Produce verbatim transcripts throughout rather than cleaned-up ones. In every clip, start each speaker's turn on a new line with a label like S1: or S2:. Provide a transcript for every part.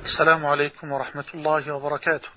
S1: السلام عليكم ورحمة الله وبركاته.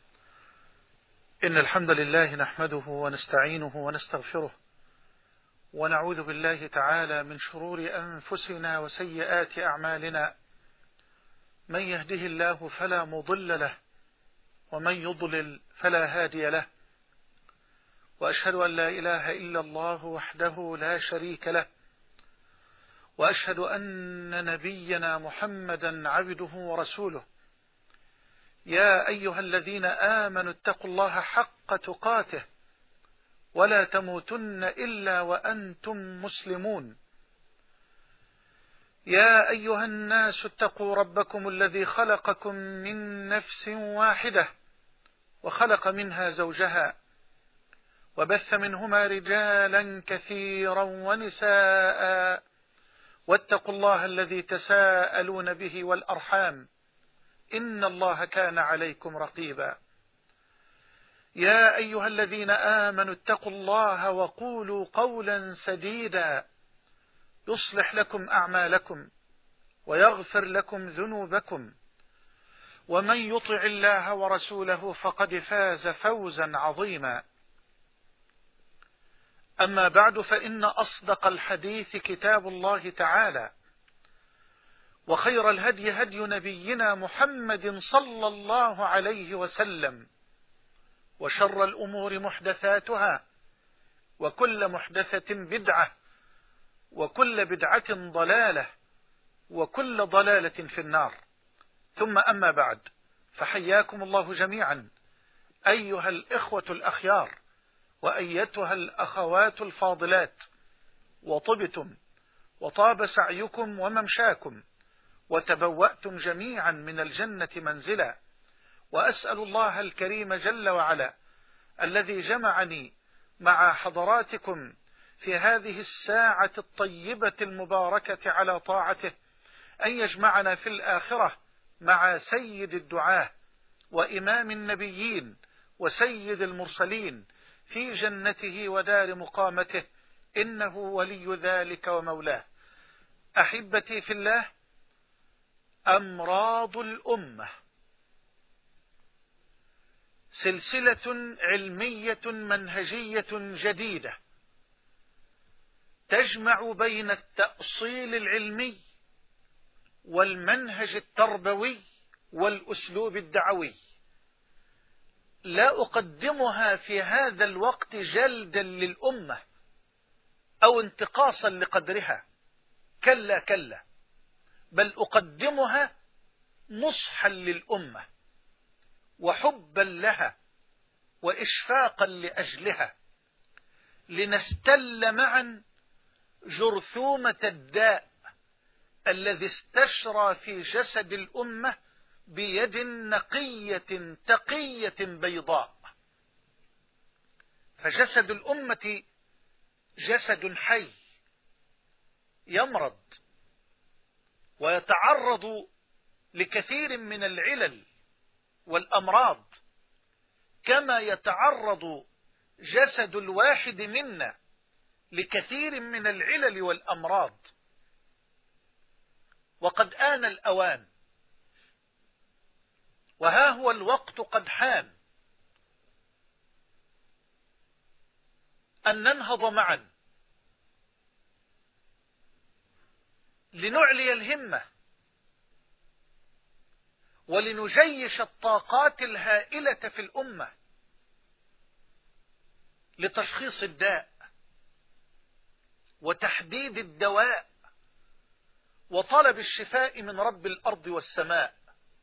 S1: إن الحمد لله نحمده ونستعينه ونستغفره ونعوذ بالله تعالى من شرور أنفسنا وسيئات أعمالنا. من يهده الله فلا مضل له ومن يضلل فلا هادي له، وأشهد أن لا إله إلا الله وحده لا شريك له، وأشهد أن نبينا محمدا عبده ورسوله. يا أيها الذين آمنوا اتقوا الله حق تقاته ولا تموتن إلا وأنتم مسلمون. يا أيها الناس اتقوا ربكم الذي خلقكم من نفس واحدة وخلق منها زوجها وبث منهما رجالا كثيرا ونساء، واتقوا الله الذي تساءلون به والأرحام إن الله كان عليكم رقيبا. يا أيها الذين آمنوا اتقوا الله وقولوا قولا سديدا يصلح لكم أعمالكم ويغفر لكم ذنوبكم، ومن يطع الله ورسوله فقد فاز فوزا عظيما. أما بعد، فإن أصدق الحديث كتاب الله تعالى، وخير الهدي هدي نبينا محمد صلى الله عليه وسلم، وشر الأمور محدثاتها، وكل محدثة بدعة، وكل بدعة ضلالة، وكل ضلالة في النار. ثم أما بعد، فحياكم الله جميعا أيها الإخوة الأخيار وأيتها الأخوات الفاضلات، وطبتم وطاب سعيكم وممشاكم وتبوأتم جميعا من الجنة منزلا. وأسأل الله الكريم جل وعلا الذي جمعني مع حضراتكم في هذه الساعة الطيبة المباركة على طاعته أن يجمعنا في الآخرة مع سيد الدعاة وإمام النبيين وسيد المرسلين في جنته ودار مقامته، إنه ولي ذلك ومولاه. أحبتي في الله، أمراض الأمة سلسلة علمية منهجية جديدة تجمع بين التأصيل العلمي والمنهج التربوي والأسلوب الدعوي. لا أقدمها في هذا الوقت جلدا للأمة أو انتقاصا لقدرها، كلا كلا، بل أقدمها نصحا للأمة وحبا لها وإشفاقا لأجلها، لنستل معا جرثومة الداء الذي استشرى في جسد الأمة بيد نقية تقية بيضاء. فجسد الأمة جسد حي يمرض ويتعرض لكثير من العلل والأمراض، كما يتعرض جسد الواحد منا لكثير من العلل والأمراض. وقد آن الأوان، وها هو الوقت قد حان، أن ننهض معا لنعلي الهمة ولنجيش الطاقات الهائلة في الأمة لتشخيص الداء وتحديد الدواء وطلب الشفاء من رب الأرض والسماء.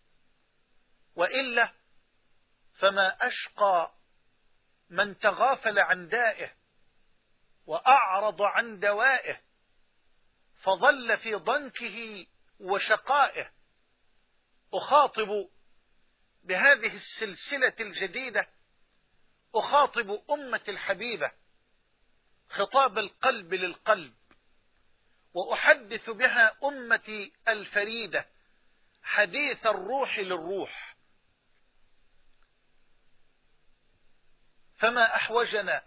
S1: وإلا فما أشقى من تغافل عن دائه وأعرض عن دوائه فظل في ضنكه وشقائه. أخاطب بهذه السلسلة الجديدة، أخاطب أمة الحبيبة خطاب القلب للقلب، وأحدث بها أمتي الفريدة حديث الروح للروح. فما أحوجنا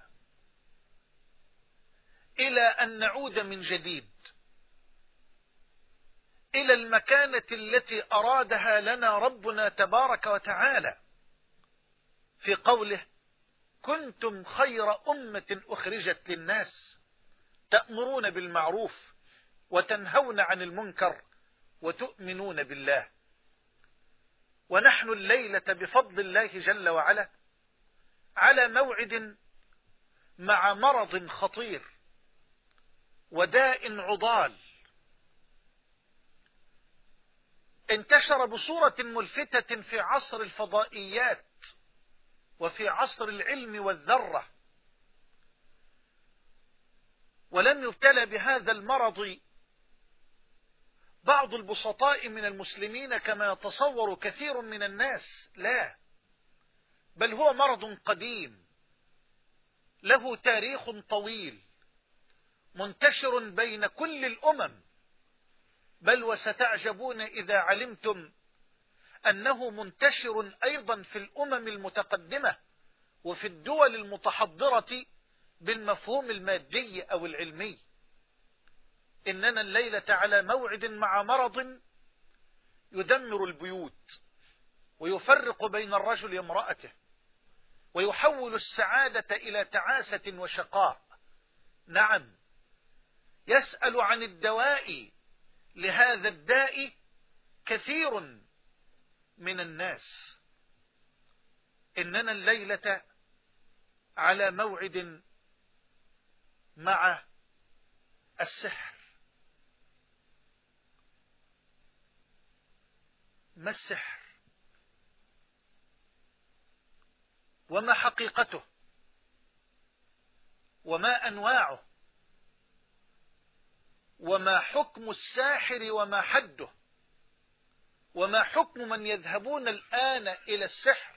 S1: إلى أن نعود من جديد إلى المكانة التي أرادها لنا ربنا تبارك وتعالى في قوله: كنتم خير أمة أخرجت للناس تأمرون بالمعروف وتنهون عن المنكر وتؤمنون بالله. ونحن الليلة بفضل الله جل وعلا على موعد مع مرض خطير وداء عضال انتشر بصورة ملفتة في عصر الفضائيات وفي عصر العلم والذرة، ولم يبتلى بهذا المرض بعض البسطاء من المسلمين كما يتصور كثير من الناس، لا، بل هو مرض قديم له تاريخ طويل منتشر بين كل الأمم، بل وستعجبون إذا علمتم أنه منتشر أيضا في الأمم المتقدمة وفي الدول المتحضرة بالمفهوم المادي أو العلمي. إننا الليلة على موعد مع مرض يدمر البيوت ويفرق بين الرجل وامرأته ويحول السعادة إلى تعاسة وشقاء. نعم، يسأل عن الدواء لهذا الداء كثير من الناس. إننا الليلة على موعد مع السحر. ما السحر؟ وما حقيقته؟ وما أنواعه؟ وما حكم الساحر وما حده؟ وما حكم من يذهبون الآن إلى السحر؟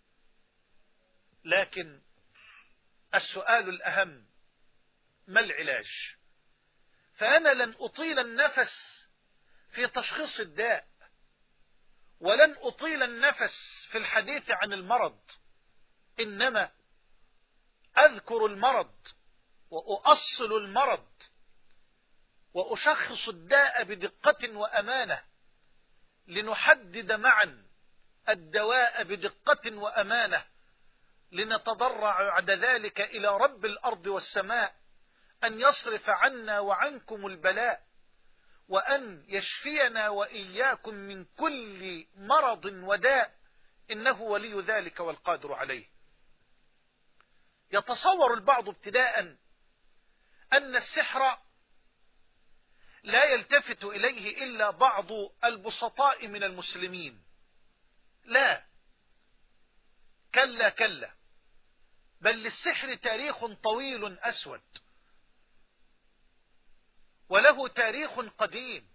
S1: لكن السؤال الأهم: ما العلاج؟ فأنا لن أطيل النفس في تشخيص الداء، ولن أطيل النفس في الحديث عن المرض، إنما أذكر المرض وأؤصل المرض وأشخص الداء بدقة وأمانة، لنحدد معا الدواء بدقة وأمانة، لنتضرع بعد ذلك إلى رب الأرض والسماء أن يصرف عنا وعنكم البلاء، وأن يشفينا وإياكم من كل مرض وداء، إنه ولي ذلك والقادر عليه. يتصور البعض ابتداء أن السحر لا يلتفت إليه إلا بعض البسطاء من المسلمين. لا، كلا كلا، بل للسحر تاريخ طويل أسود، وله تاريخ قديم.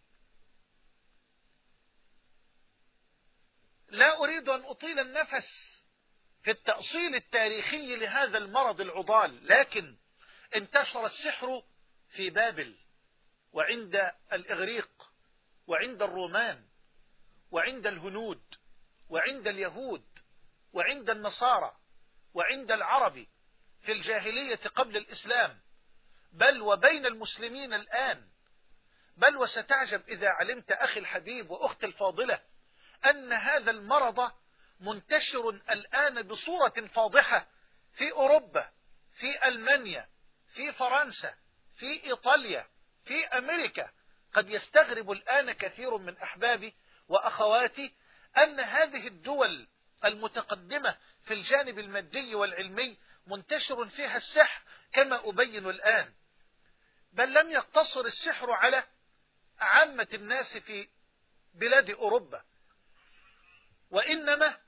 S1: لا أريد أن أطيل النفس في التأصيل التاريخي لهذا المرض العضال، لكن انتشر السحر في بابل وعند الإغريق وعند الرومان وعند الهنود وعند اليهود وعند النصارى وعند العرب في الجاهلية قبل الإسلام، بل وبين المسلمين الآن. بل وستعجب إذا علمت أخي الحبيب وأختي الفاضلة أن هذا المرض منتشر الآن بصورة فاضحة في أوروبا، في ألمانيا، في فرنسا، في إيطاليا، في أمريكا. قد يستغرب الآن كثير من أحبابي وأخواتي أن هذه الدول المتقدمة في الجانب المادي والعلمي منتشر فيها السحر كما أبين الآن، بل لم يقتصر السحر على عامة الناس في بلاد أوروبا، وإنما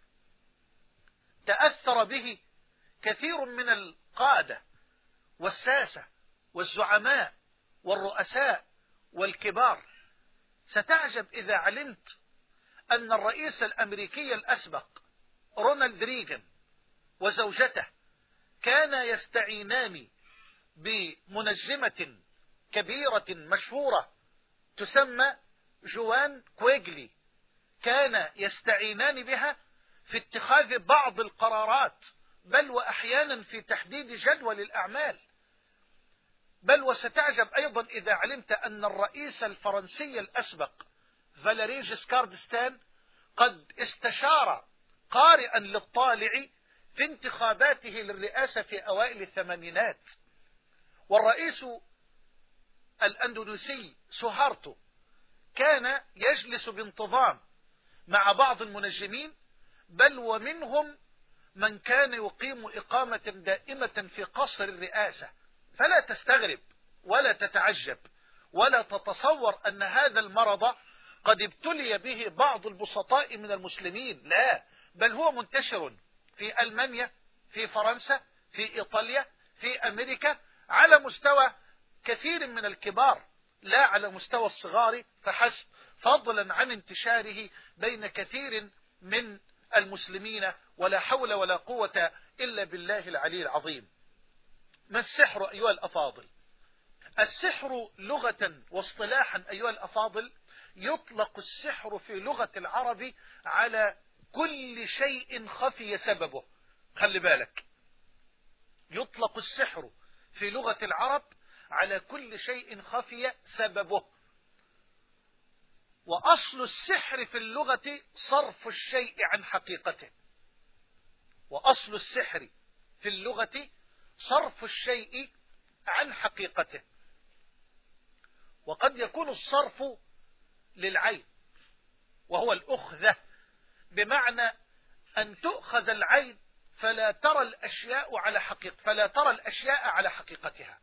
S1: تأثر به كثير من القادة والساسة والزعماء والرؤساء والكبار. ستعجب إذا علمت أن الرئيس الأمريكي الأسبق رونالد ريغان وزوجته كانا يستعينان بمنجمة كبيرة مشهورة تسمى جوان كويغلي، كان يستعينان بها في اتخاذ بعض القرارات، بل وأحيانا في تحديد جدول الأعمال. بل وستعجب أيضا إذا علمت أن الرئيس الفرنسي الأسبق فاليري جيسكار دستان قد استشار قارئا للطالع في انتخاباته للرئاسة في أوائل الثمانينات، والرئيس الأندونيسي سوهارتو كان يجلس بانتظام مع بعض المنجمين، بل ومنهم من كان يقيم إقامة دائمة في قصر الرئاسة. فلا تستغرب ولا تتعجب ولا تتصور أن هذا المرض قد ابتلي به بعض البسطاء من المسلمين، لا، بل هو منتشر في ألمانيا، في فرنسا، في إيطاليا، في أمريكا، على مستوى كثير من الكبار، لا على مستوى الصغار فحسب، فضلا عن انتشاره بين كثير من المسلمين. ولا حول ولا قوة إلا بالله العلي العظيم. ما السحر أيها الأفاضل؟ السحر لغة واصطلاحا أيها الأفاضل، يطلق السحر في لغة العرب على كل شيء خفي سببه. خلي بالك، يطلق السحر في لغة العرب على كل شيء خفي سببه. وأصل السحر في اللغة صرف الشيء عن حقيقته. وأصل السحر في اللغة صرف الشيء عن حقيقته. وقد يكون الصرف للعين، وهو الأخذة، بمعنى أن تؤخذ العين فلا ترى الأشياء على حقيقة فلا ترى الأشياء على حقيقتها.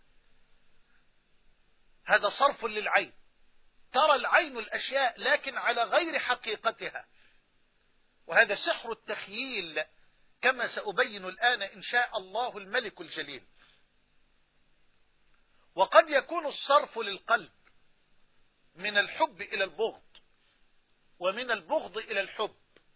S1: هذا صرف للعين، ترى العين الأشياء لكن على غير حقيقتها، وهذا سحر التخييل كما سأبين الآن إن شاء الله الملك الجليل. وقد يكون الصرف للقلب من الحب إلى البغض، ومن البغض إلى الحب.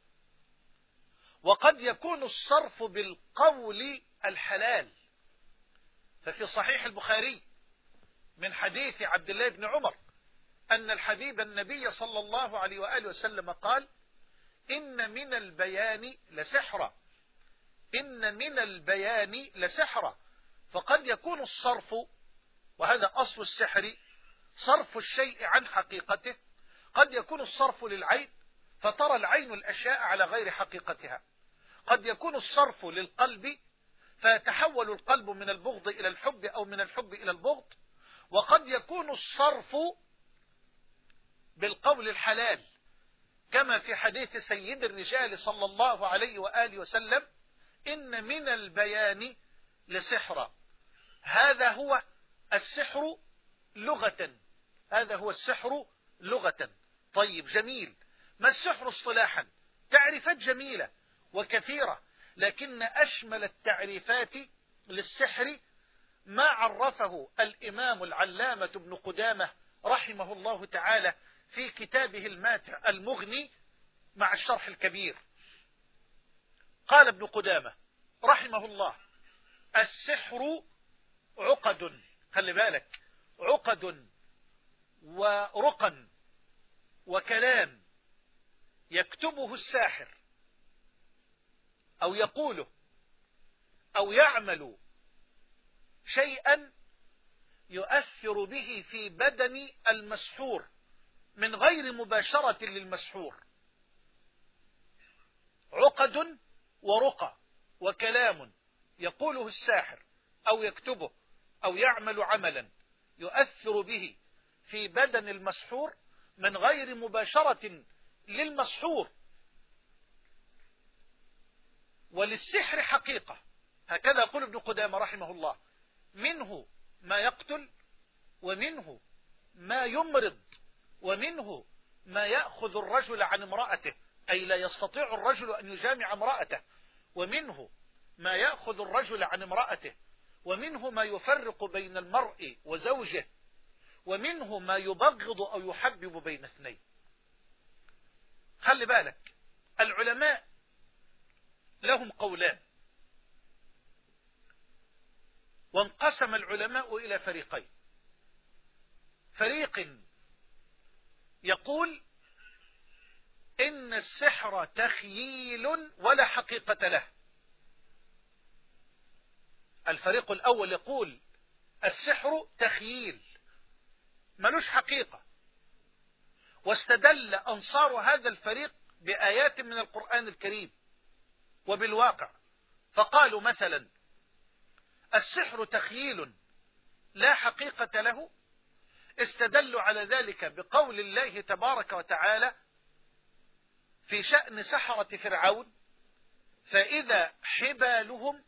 S1: وقد يكون الصرف بالقول الحلال، ففي صحيح البخاري من حديث عبد الله بن عمر أن الحبيب النبي صلى الله عليه وآله وسلم قال: إن من البيان لسحرا، إن من البيان لسحرا. فقد يكون الصرف، وهذا أصل السحر، صرف الشيء عن حقيقته. قد يكون الصرف للعين فترى العين الأشياء على غير حقيقتها. قد يكون الصرف للقلب فيتحول القلب من البغض إلى الحب أو من الحب إلى البغض. وقد يكون الصرف بالقول الحلال، كما في حديث سيد الرجال صلى الله عليه وآله وسلم: إن من البيان لسحرا. هذا هو السحر لغة، هذا هو السحر لغة. طيب، جميل. ما السحر اصطلاحا؟ تعريفات جميلة وكثيرة، لكن أشمل التعريفات للسحر ما عرفه الإمام العلامة ابن قدامة رحمه الله تعالى في كتابه الماتع المغني مع الشرح الكبير. قال ابن قدامة رحمه الله: السحر عقد، خلي بالك، عقد ورقا وكلام يكتبه الساحر أو يقوله أو يعمل شيئا يؤثر به في بدن المسحور من غير مباشرة للمسحور. عقد ورقى وكلام يقوله الساحر أو يكتبه أو يعمل عملا يؤثر به في بدن المسحور من غير مباشرة للمسحور. وللسحر حقيقة، هكذا يقول ابن قدامة رحمه الله: منه ما يقتل، ومنه ما يمرض، ومنه ما يأخذ الرجل عن امرأته، أي لا يستطيع الرجل أن يجامع امرأته، ومنه ما يأخذ الرجل عن امرأته، ومنه ما يفرق بين المرء وزوجه، ومنه ما يبغض أو يحبب بين اثنين. خلي بالك، العلماء لهم قولان، وانقسم العلماء إلى فريقين. فريق يقول إن السحر تخييل ولا حقيقة له. الفريق الأول يقول السحر تخييل ملوش حقيقة، واستدل أنصار هذا الفريق بآيات من القرآن الكريم وبالواقع، فقالوا مثلا السحر تخييل لا حقيقة له. استدلوا على ذلك بقول الله تبارك وتعالى في شأن سحرة فرعون: فإذا حبالهم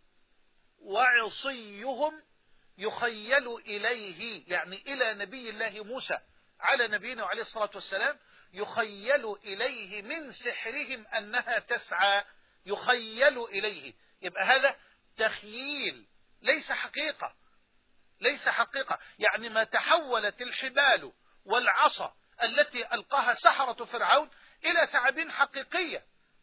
S1: وعصيهم يخيل إليه، يعني إلى نبي الله موسى على نبينا وعليه الصلاة والسلام، يخيل إليه من سحرهم أنها تسعى. يخيل إليه، يبقى هذا تخييل ليس حقيقة، ليس حقيقة. يعني ما تحولت الحبال والعصا التي ألقاها سحرة فرعون إلى ثعابين حقيقية،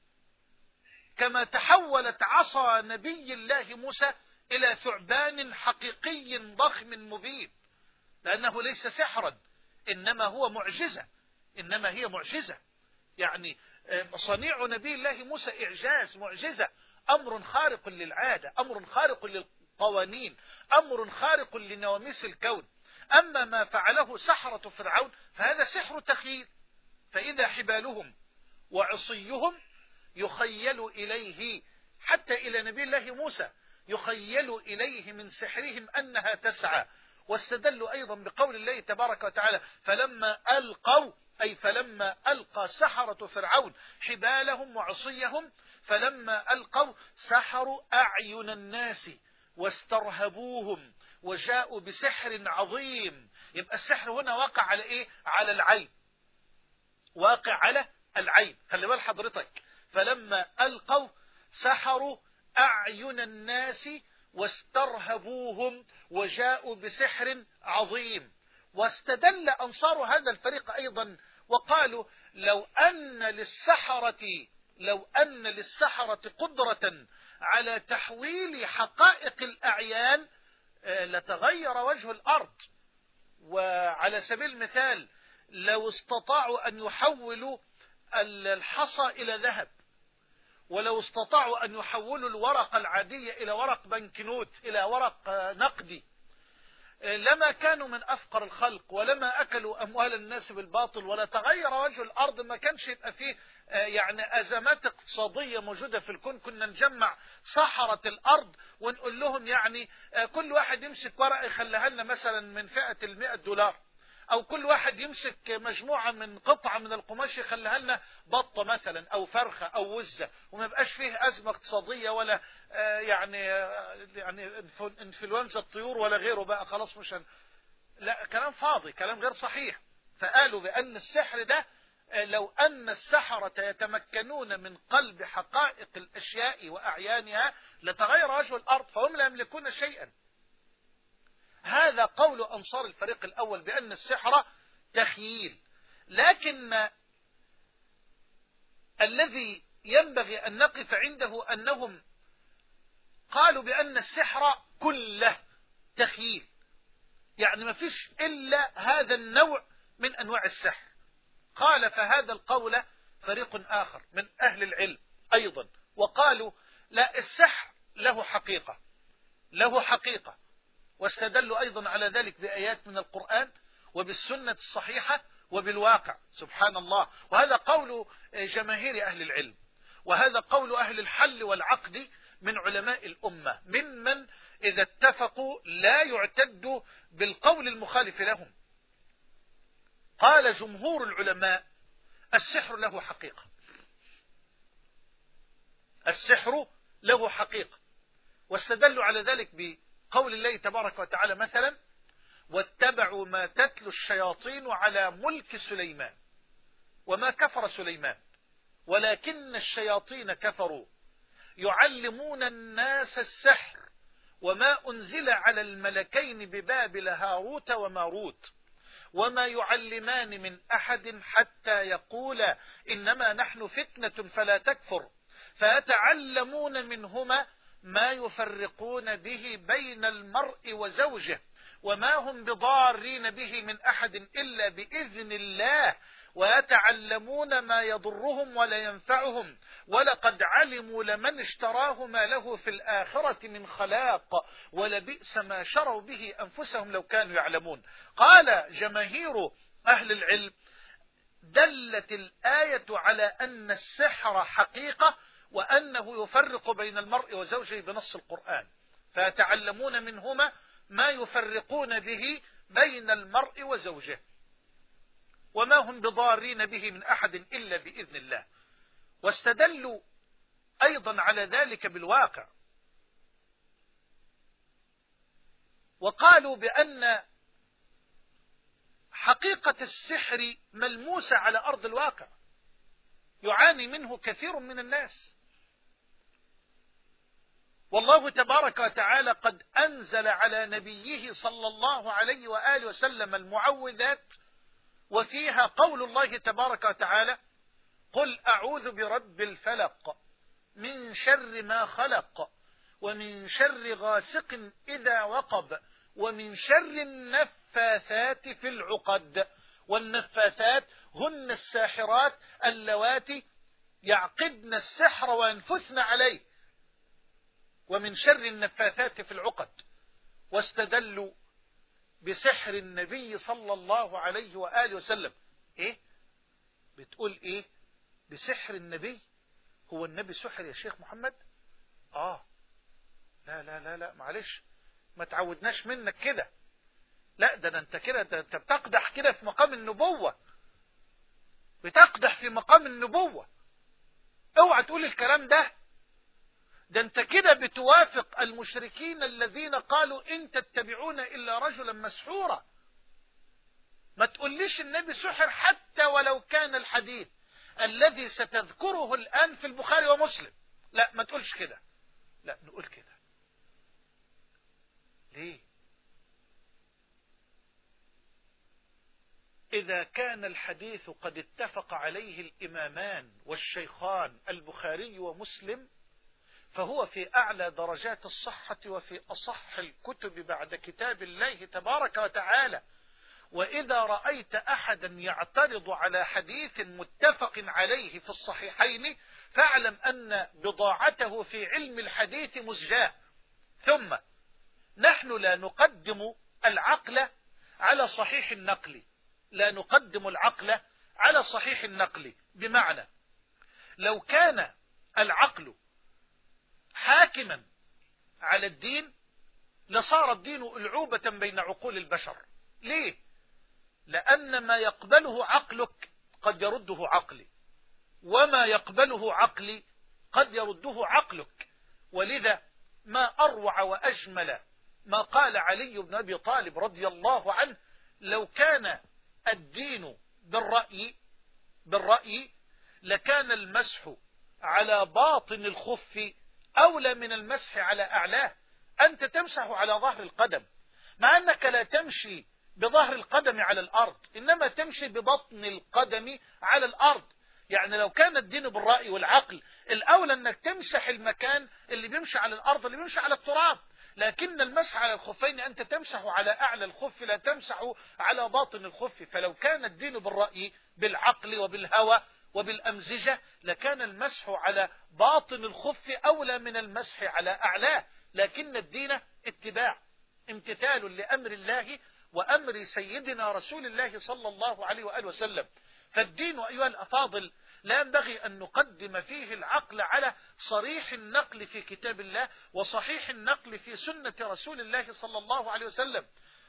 S1: كما تحولت عصا نبي الله موسى إلى ثعبان حقيقي ضخم مبين، لأنه ليس سحرا، إنما هو معجزة، إنما هي معجزة. يعني صنيع نبي الله موسى إعجاز، معجزة، أمر خارق للعادة، أمر خارق للقوانين، أمر خارق لنواميس الكون. أما ما فعله سحرة فرعون فهذا سحر تخييل. فإذا حبالهم وعصيهم يخيل إليه، حتى إلى نبي الله موسى يخيل إليه من سحرهم أنها تسعى. واستدلوا أيضا بقول الله تبارك وتعالى: فلما ألقوا، أي فلما ألقى سحرة فرعون حبالهم وعصيهم، فلما ألقوا سحروا أعين الناس واسترهبوهم وجاءوا بسحر عظيم. يبقى السحر هنا واقع على إيه؟ على العين، واقع على العين. خلي بال حضرتك، فلما ألقوا سحروا أعين الناس واسترهبوهم وجاءوا بسحر عظيم. واستدل أنصار هذا الفريق أيضا وقالوا: لو أن للسحرة لو أن للسحرة قدرة على تحويل حقائق الأعيان لتغير وجه الأرض. وعلى سبيل المثال، لو استطاعوا أن يحولوا الحصى إلى ذهب، ولو استطاعوا أن يحولوا الورقة العادية إلى ورق بنكنوت، إلى ورق نقدي، لما كانوا من أفقر الخلق، ولما أكلوا أموال الناس بالباطل، ولا تغير وجه الأرض. ما كانش يبقى فيه يعني أزمات اقتصادية موجودة في الكون. كنا نجمع سحرة الأرض ونقول لهم يعني كل واحد يمسك ورقة يخليها لنا مثلا من فئة المئة دولار، أو كل واحد يمسك مجموعة من قطعة من القماش يخليها لنا بطة مثلا أو فرخة أو وزة، وما يبقاش فيه أزمة اقتصادية ولا يعني يعني انفلونزا الطيور ولا غيره. بقى خلاص مش هن... لا، كلام فاضي، كلام غير صحيح. فقالوا بأن السحر ده، لو أن السحرة يتمكنون من قلب حقائق الأشياء وأعيانها لتغير وجه الأرض، فهم لا يملكون شيئا. هذا قول أنصار الفريق الأول بأن السحر تخييل. لكن الذي ينبغي أن نقف عنده أنهم قالوا بأن السحر كله تخييل، يعني ما فيش إلا هذا النوع من أنواع السحر. قال فهذا القول فريق آخر من أهل العلم أيضا، وقالوا لا، السحر له حقيقة، له حقيقة. واستدلوا أيضا على ذلك بآيات من القرآن وبالسنة الصحيحة وبالواقع. سبحان الله. وهذا قول جماهير أهل العلم، وهذا قول أهل الحل والعقد من علماء الأمة، ممن إذا اتفقوا لا يعتدوا بالقول المخالف لهم. قال جمهور العلماء: السحر له حقيقة، السحر له حقيقة. واستدلوا على ذلك بقول الله تبارك وتعالى مثلا: واتبعوا ما تتلو الشياطين على ملك سليمان وما كفر سليمان ولكن الشياطين كفروا يعلمون الناس السحر وما أنزل على الملكين ببابل هاروت وماروت وما يعلمان من أحد حتى يقولا إنما نحن فتنة فلا تكفر فيتعلمون منهما ما يفرقون به بين المرء وزوجه وما هم بضارين به من أحد إلا بإذن الله ويتعلمون ما يضرهم ولا ينفعهم ولقد علموا لمن اشتراه ما له في الآخرة من خلاق ولبئس ما شروا به أنفسهم لو كانوا يعلمون. قال جماهير أهل العلم: دلت الآية على أن السحر حقيقة، وأنه يفرق بين المرء وزوجه بنص القرآن، فيتعلمون منهما ما يفرقون به بين المرء وزوجه، وما هم بضارين به من أحد إلا بإذن الله. واستدلوا أيضا على ذلك بالواقع، وقالوا بأن حقيقة السحر ملموسة على أرض الواقع، يعاني منه كثير من الناس، والله تبارك وتعالى قد أنزل على نبيه صلى الله عليه وآله وسلم المعوذات، وفيها قول الله تبارك وتعالى: قل أعوذ برب الفلق من شر ما خلق ومن شر غاسق إذا وقب ومن شر النفاثات في العقد. والنفاثات هن الساحرات اللواتي يعقدن السحر وينفثن عليه، ومن شر النفاثات في العقد. واستدلوا بسحر النبي صلى الله عليه وآله وسلم. ايه بتقول ايه بسحر النبي؟ هو النبي سحر يا شيخ محمد؟ اه لا لا لا لا معلش، ما تعودناش منك كده. لا ده انت كده، انت بتقدح كده في مقام النبوة، بتقدح في مقام النبوة. اوعى تقول الكلام ده. ده انت كده بتوافق المشركين الذين قالوا ان تتبعون الا رجلا مسحورا. ما تقوليش النبي سحر حتى ولو كان الحديث الذي ستذكره الآن في البخاري ومسلم. لا ما تقولش كده، لا نقول كده. ليه؟ إذا كان الحديث قد اتفق عليه الإمامان والشيخان البخاري ومسلم، فهو في أعلى درجات الصحة وفي أصح الكتب بعد كتاب الله تبارك وتعالى. وإذا رأيت أحدا يعترض على حديث متفق عليه في الصحيحين، فاعلم أن بضاعته في علم الحديث مزجاة. ثم نحن لا نقدم العقل على صحيح النقل، لا نقدم العقل على صحيح النقل، بمعنى لو كان العقل حاكما على الدين لصار الدين ألعوبة بين عقول البشر. ليه؟ لأن ما يقبله عقلك قد يرده عقلي، وما يقبله عقلي قد يرده عقلك. ولذا ما أروع وأجمل ما قال علي بن أبي طالب رضي الله عنه: لو كان الدين بالرأي بالرأي لكان المسح على باطن الخف أولى من المسح على أعلاه. أنت تمسح على ظهر القدم، مع أنك لا تمشي بظهر القدم على الأرض، إنما تمشي ببطن القدم على الأرض. يعني لو كان الدين بالرأي والعقل، الأولى أنك تمسح المكان اللي بيمشي على الأرض اللي بيمشي على التراب. لكن المسح على الخفين أنت تمسح على أعلى الخف، لا تمسح على باطن الخف. فلو كان الدين بالرأي بالعقل وبالهوى وبالأمزجة لكان المسح على باطن الخف أولى من المسح على أعلاه. لكن الدين اتباع، امتثال لأمر الله وأمر سيدنا رسول الله صلى الله عليه وآله وسلم. فالدين أيها الأفاضل لا ينبغي أن نقدم فيه العقل على صريح النقل في كتاب الله وصحيح النقل في سنة رسول الله صلى الله عليه وسلم.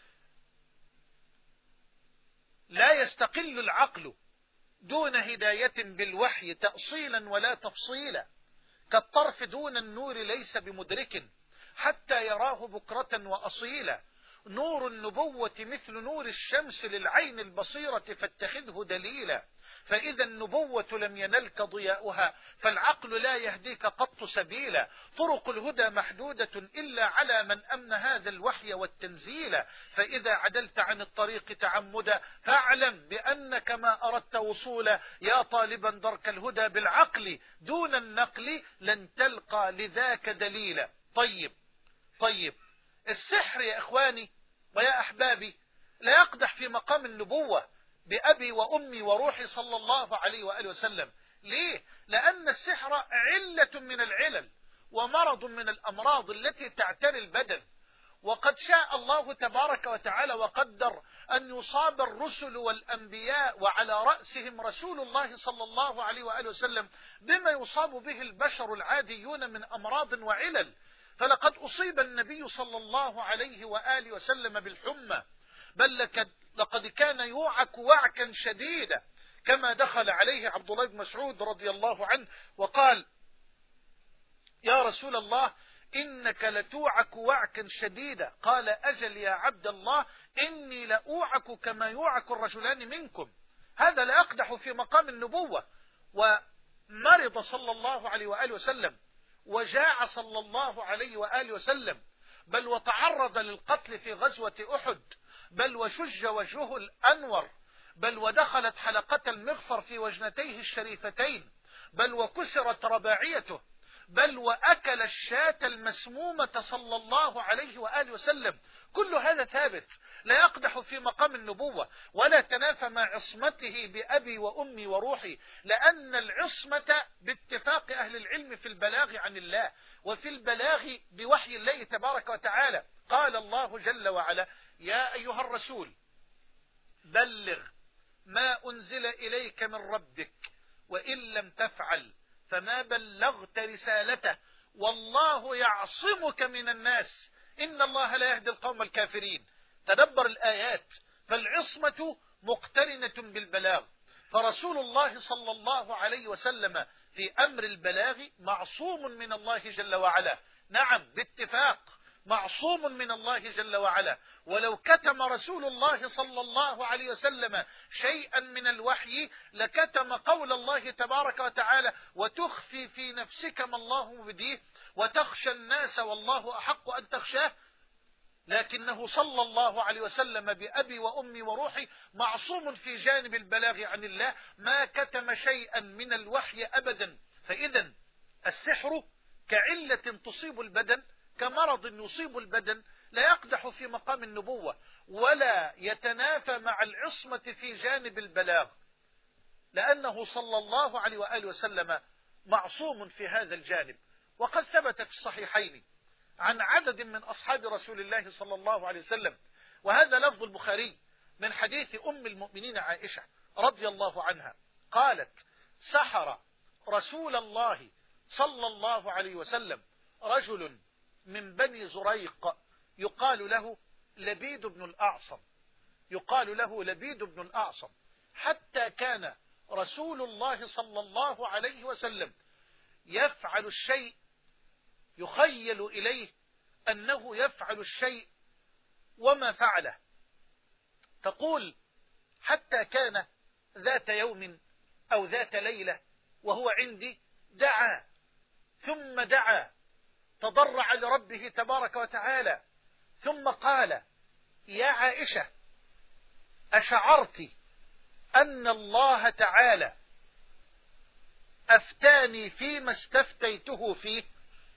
S1: لا يستقل العقل دون هداية بالوحي تأصيلا ولا تفصيلا، كالطرف دون النور ليس بمدرك حتى يراه بكرة وأصيلا. نور النبوة مثل نور الشمس للعين البصيرة فاتخذه دليلا. فإذا النبوة لم ينلك ضياؤها فالعقل لا يهديك قط سبيلا. طرق الهدى محدودة إلا على من أمن هذا الوحي والتنزيل. فإذا عدلت عن الطريق تعمدا فاعلم بأنك ما أردت وصولا. يا طالبا درك الهدى بالعقل دون النقل لن تلقى لذاك دليلا. طيب طيب السحر يا إخواني ويا أحبابي لا يقدح في مقام النبوة بأبي وأمي وروحي صلى الله عليه وآله وسلم. ليه؟ لأن السحر علة من العلل ومرض من الأمراض التي تعتري البدن، وقد شاء الله تبارك وتعالى وقدر أن يصاب الرسل والأنبياء وعلى رأسهم رسول الله صلى الله عليه وآله وسلم بما يصاب به البشر العاديون من أمراض وعلل. فلقد أصيب النبي صلى الله عليه وآله وسلم بالحمى، بل لقد كان يوعك وعكا شديدا، كما دخل عليه عبد الله بن مسعود رضي الله عنه وقال: يا رسول الله إنك لتوعك وعكا شديدا. قال: أجل يا عبد الله، إني لأوعك كما يوعك الرجلان منكم. هذا لا يقدح في مقام النبوة. ومرض صلى الله عليه وآله وسلم، وجاع صلى الله عليه وآله وسلم، بل وتعرض للقتل في غزوة أحد، بل وشج وجهه الأنور، بل ودخلت حلقة المغفر في وجنتيه الشريفتين، بل وكسرت رباعيته، بل وأكل الشاة المسمومة صلى الله عليه وآله وسلم. كل هذا ثابت، لا يقدح في مقام النبوة، ولا تنافى مع عصمته بأبي وأمي وروحي، لأن العصمة باتفاق أهل العلم في البلاغ عن الله، وفي البلاغ بوحي الله تبارك وتعالى. قال الله جل وعلا: يا أيها الرسول بلغ ما أنزل إليك من ربك، وإن لم تفعل فما بلغت رسالته، والله يعصمك من الناس، إن الله لا يهدي القوم الكافرين. تدبر الآيات، فالعصمة مقترنة بالبلاغ، فرسول الله صلى الله عليه وسلم في أمر البلاغ معصوم من الله جل وعلا. نعم، باتفاق معصوم من الله جل وعلا. ولو كتم رسول الله صلى الله عليه وسلم شيئا من الوحي لكتم قول الله تبارك وتعالى: وتخفي في نفسك ما الله مبديه وتخشى الناس والله أحق أن تخشاه. لكنه صلى الله عليه وسلم بأبي وأمي وروحي معصوم في جانب البلاغ عن الله، ما كتم شيئا من الوحي أبدا. فإذا السحر كعلة تصيب البدن، كمرض يصيب البدن، لا يقدح في مقام النبوة، ولا يتنافى مع العصمة في جانب البلاغ، لأنه صلى الله عليه وآله وسلم معصوم في هذا الجانب. وقد ثبت في الصحيحين عن عدد من أصحاب رسول الله صلى الله عليه وسلم، وهذا لفظ البخاري، من حديث أم المؤمنين عائشة رضي الله عنها قالت: سحر رسول الله صلى الله عليه وسلم رجل من بني زريق يقال له لبيد بن الأعصم، يقال له لبيد بن الأعصم، حتى كان رسول الله صلى الله عليه وسلم يفعل الشيء يخيل إليه أنه يفعل الشيء وما فعله. تقول: حتى كان ذات يوم أو ذات ليلة وهو عندي دعا ثم دعا، تضرع لربه تبارك وتعالى، ثم قال: يا عائشة، أشعرت أن الله تعالى أفتاني فيما استفتيته فيه؟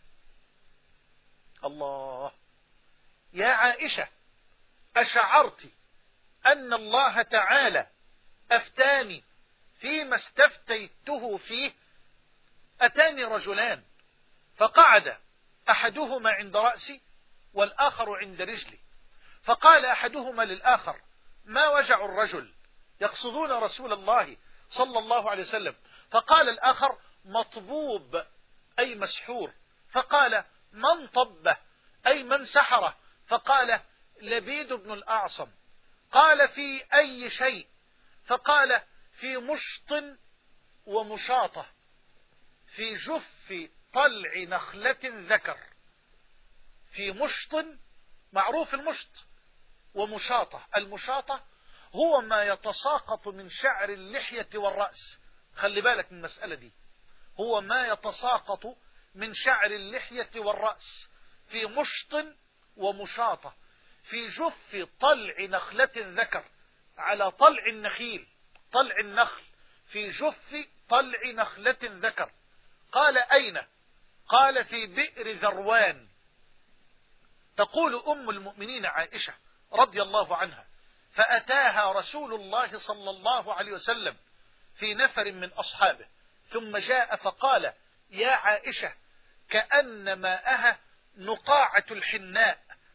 S1: الله، يا عائشة، أشعرت أن الله تعالى أفتاني فيما استفتيته فيه؟ أتاني رجلان فقعد أحدهما عند رأسي والآخر عند رجلي، فقال أحدهما للآخر: ما وجع الرجل؟ يقصدون رسول الله صلى الله عليه وسلم. فقال الآخر: مطبوب، أي مسحور. فقال: من طبه؟ أي من سحره؟ فقال: لبيد بن الأعصم. قال: في أي شيء؟ فقال: في مشط ومشاطة، في جف طلع نخلة ذكر. في مشط، معروف المشط، ومشاطة. المشاطة هو ما يتساقط من شعر اللحية والرأس. خلي بالك من المسألة دي، هو ما يتساقط من شعر اللحية والرأس. في مشط ومشاطة، في جف طلع نخلة ذكر، على طلع النخيل، طلع النخل، في جف طلع نخلة ذكر. قال: أين؟ قال: في بئر ذروان. تقول أم المؤمنين عائشة رضي الله عنها: فأتاها رسول الله صلى الله عليه وسلم في نفر من أصحابه، ثم جاء فقال: يا عائشة، كأن ماءها نقاعة الحناء،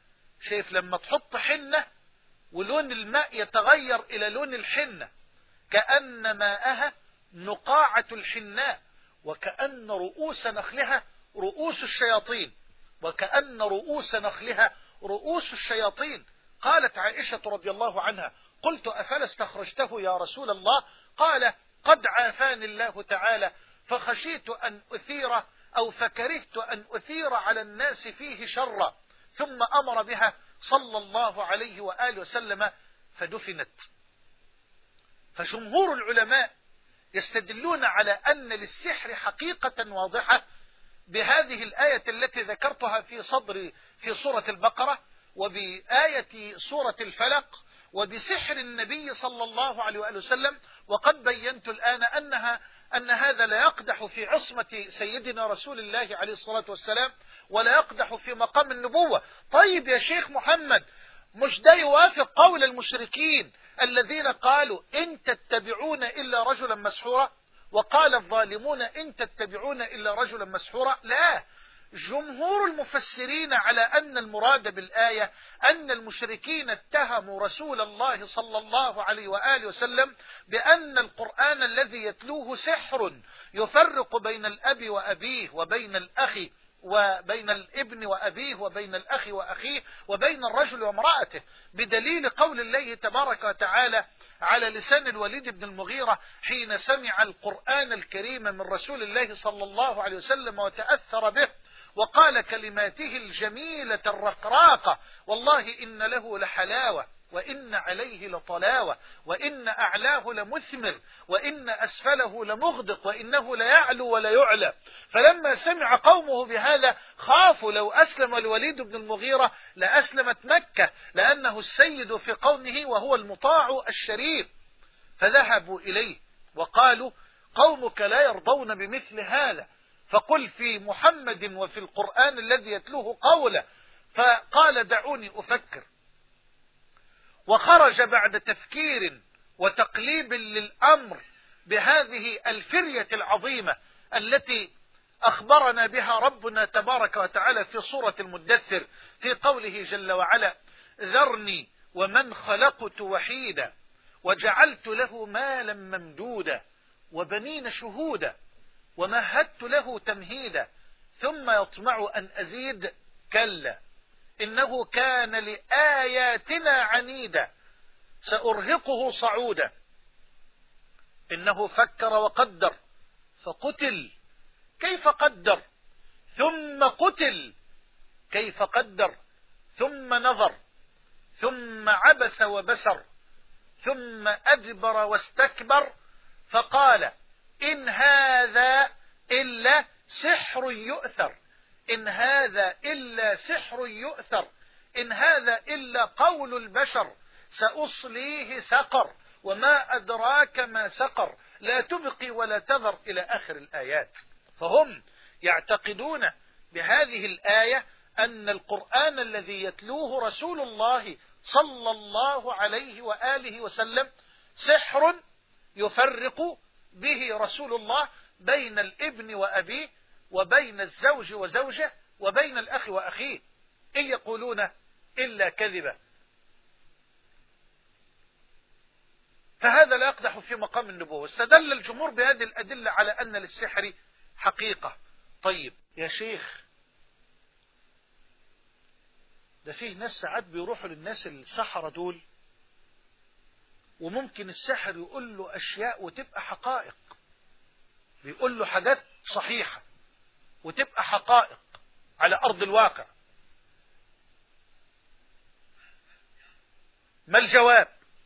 S1: شايف لما تحط حنة ولون الماء يتغير إلى لون الحنة كأن ماءها نقاعة الحناء، وكأن رؤوس نخلها رؤوس الشياطين، وكأن رؤوس نخلها رؤوس الشياطين. قالت عائشة رضي الله عنها: قلت أفلا استخرجته يا رسول الله؟ قال: قد عافاني الله تعالى، فخشيت أن أثير أو فكرهت أن أثير على الناس فيه شرا. ثم أمر بها صلى الله عليه وآله وسلم فدفنت. فجمهور العلماء يستدلون على أن للسحر حقيقة واضحة بهذه الآية التي ذكرتها في صدر في سورة البقرة، وبآية سورة الفلق، وبسحر النبي صلى الله عليه وآله وسلم. وقد بينت الآن أنها أن هذا لا يقدح في عصمة سيدنا رسول الله عليه الصلاة والسلام، ولا يقدح في مقام النبوة. طيب يا شيخ محمد، مش ده يوافق قول المشركين الذين قالوا إن تتبعون إلا رجلا مسحورا، وقال الظالمون إن تتبعون إلا رجلا مسحورا؟ لا، جمهور المفسرين على أن المراد بالآية أن المشركين اتهموا رسول الله صلى الله عليه وآله وسلم بأن القرآن الذي يتلوه سحر يفرق بين الأب وأبيه، وبين الأخ وبين الابن وأبيه، وبين الأخ وأخيه، وبين الرجل وامرأته، بدليل قول الله تبارك وتعالى على لسان الوليد بن المغيرة حين سمع القرآن الكريم من رسول الله صلى الله عليه وسلم وتأثر به، وقال كلماته الجميلة الرقراقة: والله إن له لحلاوة، وإن عليه لطلاوة، وإن أعلاه لمثمر، وإن أسفله لمغدق، وإنه ليعلو ولا يعلى. فلما سمع قومه بهذا خافوا لو أسلم الوليد بن المغيرة لأسلمت مكة، لأنه السيد في قومه وهو المطاع الشريف. فذهبوا إليه وقالوا: قومك لا يرضون بمثل هذا، فقل في محمد وفي القرآن الذي يتلوه قوله. فقال: دعوني أفكر. وخرج بعد تفكير وتقليب للأمر بهذه الفرية العظيمة التي أخبرنا بها ربنا تبارك وتعالى في سورة المدثر في قوله جل وعلا: ذرني ومن خلقت وحيدا وجعلت له مالا ممدودا وبنين شهودا ومهدت له تمهيدا ثم يطمع أن أزيد كلا إنه كان لآياتنا عنيدا سأرهقه صعودا إنه فكر وقدر فقتل كيف قدر ثم قتل كيف قدر ثم نظر ثم عبس وبسر ثم أدبر واستكبر فقال إن هذا إلا سحر يؤثر إن هذا إلا سحر يؤثر إن هذا إلا قول البشر سأصليه سقر وما أدراك ما سقر لا تبقي ولا تذر إلى آخر الآيات. فهم يعتقدون بهذه الآية أن القرآن الذي يتلوه رسول الله صلى الله عليه وآله وسلم سحر يفرق به رسول الله بين الابن وأبيه وبين الزوج وزوجه وبين الأخ وأخيه، إن يقولون إلا كذبا. فهذا لا يقدح في مقام النبوة. واستدل الجمهور بهذه الأدلة على أن للسحر حقيقة. طيب يا شيخ، ده فيه ناس ساعات بيروحوا للناس السحرة دول وممكن السحر يقول له أشياء وتبقى حقائق، بيقول له حاجات صحيحة وتبقى حقائق على أرض الواقع. ما الجواب؟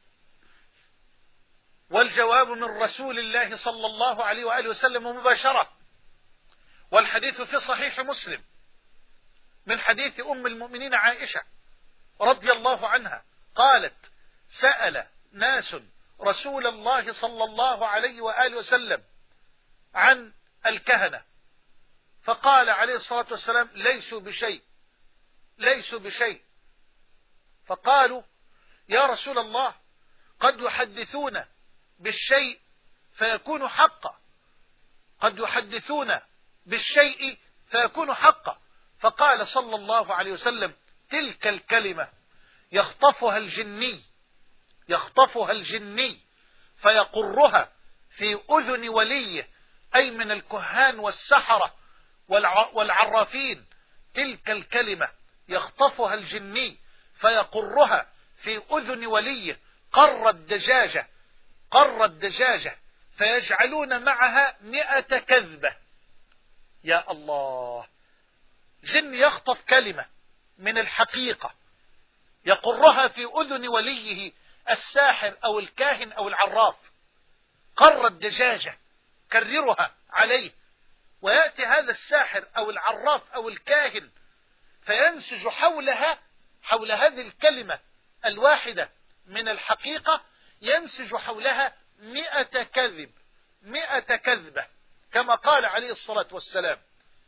S1: والجواب من رسول الله صلى الله عليه وآله وسلم مباشرة، والحديث في صحيح مسلم من حديث أم المؤمنين عائشة رضي الله عنها قالت: سأل ناس رسول الله صلى الله عليه وآله وسلم عن الكهنة فقال عليه الصلاة والسلام: ليسوا بشيء ليسوا بشيء. فقالوا: يا رسول الله، قد يحدثون بالشيء فيكون حقا قد يحدثون بالشيء فيكون حقا. فقال صلى الله عليه وسلم: تلك الكلمة يخطفها الجني يخطفها الجني فيقرها في أذن وليه، أي من الكهان والسحرة والعرافين. تلك الكلمة يخطفها الجني فيقرها في أذن وليه قر الدجاجة قر الدجاجة فيجعلون معها مئة كذبة. يا الله، جن يخطف كلمة من الحقيقة يقرها في أذن وليه الساحر أو الكاهن أو العراف، قر الدجاجة كررها عليه، ويأتي هذا الساحر أو العراف أو الكاهن فينسج حولها حول هذه الكلمة الواحدة من الحقيقة، ينسج حولها مئة كذب مئة كذبة كما قال عليه الصلاة والسلام.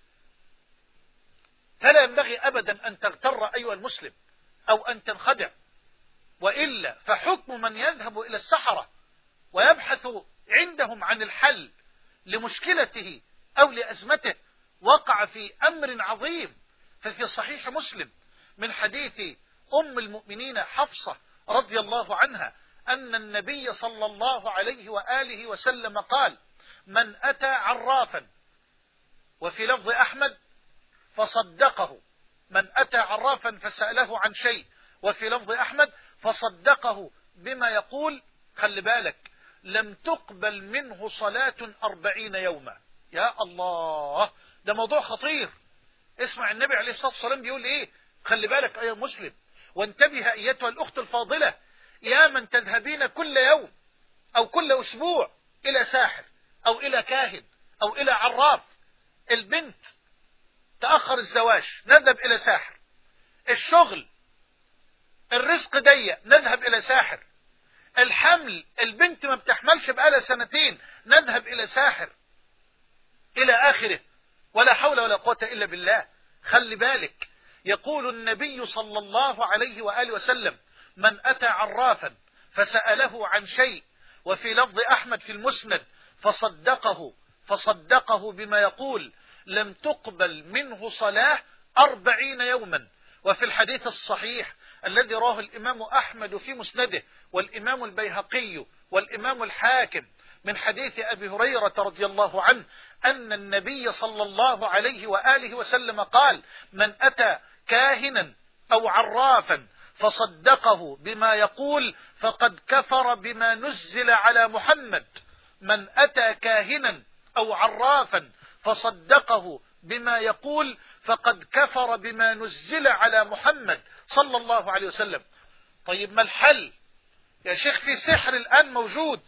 S1: فلا ينبغي أبدا أن تغتر أيها المسلم أو أن تنخدع، وإلا فحكم من يذهب إلى السحرة ويبحث عندهم عن الحل لمشكلته أو لأزمته وقع في أمر عظيم. ففي صحيح مسلم من حديث أم المؤمنين حفصة رضي الله عنها أن النبي صلى الله عليه وآله وسلم قال: من أتى عرافا، وفي لفظ أحمد فصدقه، من أتى عرافا فسأله عن شيء، وفي لفظ أحمد فصدقه بما يقول، خلي بالك، لم تقبل منه صلاة أربعين يوما. يا الله، ده موضوع خطير. اسمع النبي عليه الصلاة والسلام بيقول ايه، خلي بالك أيها المسلم، وانتبه أيتها الأخت الفاضلة، يا من تذهبين كل يوم أو كل أسبوع إلى ساحر أو إلى كاهن أو إلى عراف. البنت تأخر الزواج نذهب إلى ساحر، الشغل الرزق ضيق نذهب إلى ساحر، الحمل البنت ما بتحملش بقالها سنتين نذهب إلى ساحر، إلى آخره، ولا حول ولا قوة إلا بالله. خلي بالك، يقول النبي صلى الله عليه وآله وسلم: من أتى عرافا فسأله عن شيء، وفي لفظ أحمد في المسند فصدقه فصدقه بما يقول، لم تقبل منه صلاة أربعين يوما. وفي الحديث الصحيح الذي راه الإمام أحمد في مسنده والإمام البيهقي والإمام الحاكم من حديث أبي هريرة رضي الله عنه أن النبي صلى الله عليه وآله وسلم قال: من أتى كاهنا أو عرافا فصدقه بما يقول فقد كفر بما نزل على محمد. من أتى كاهنا أو عرافا فصدقه بما يقول فقد كفر بما نزل على محمد صلى الله عليه وسلم. طيب ما الحل يا شيخ؟ في سحر الآن موجود،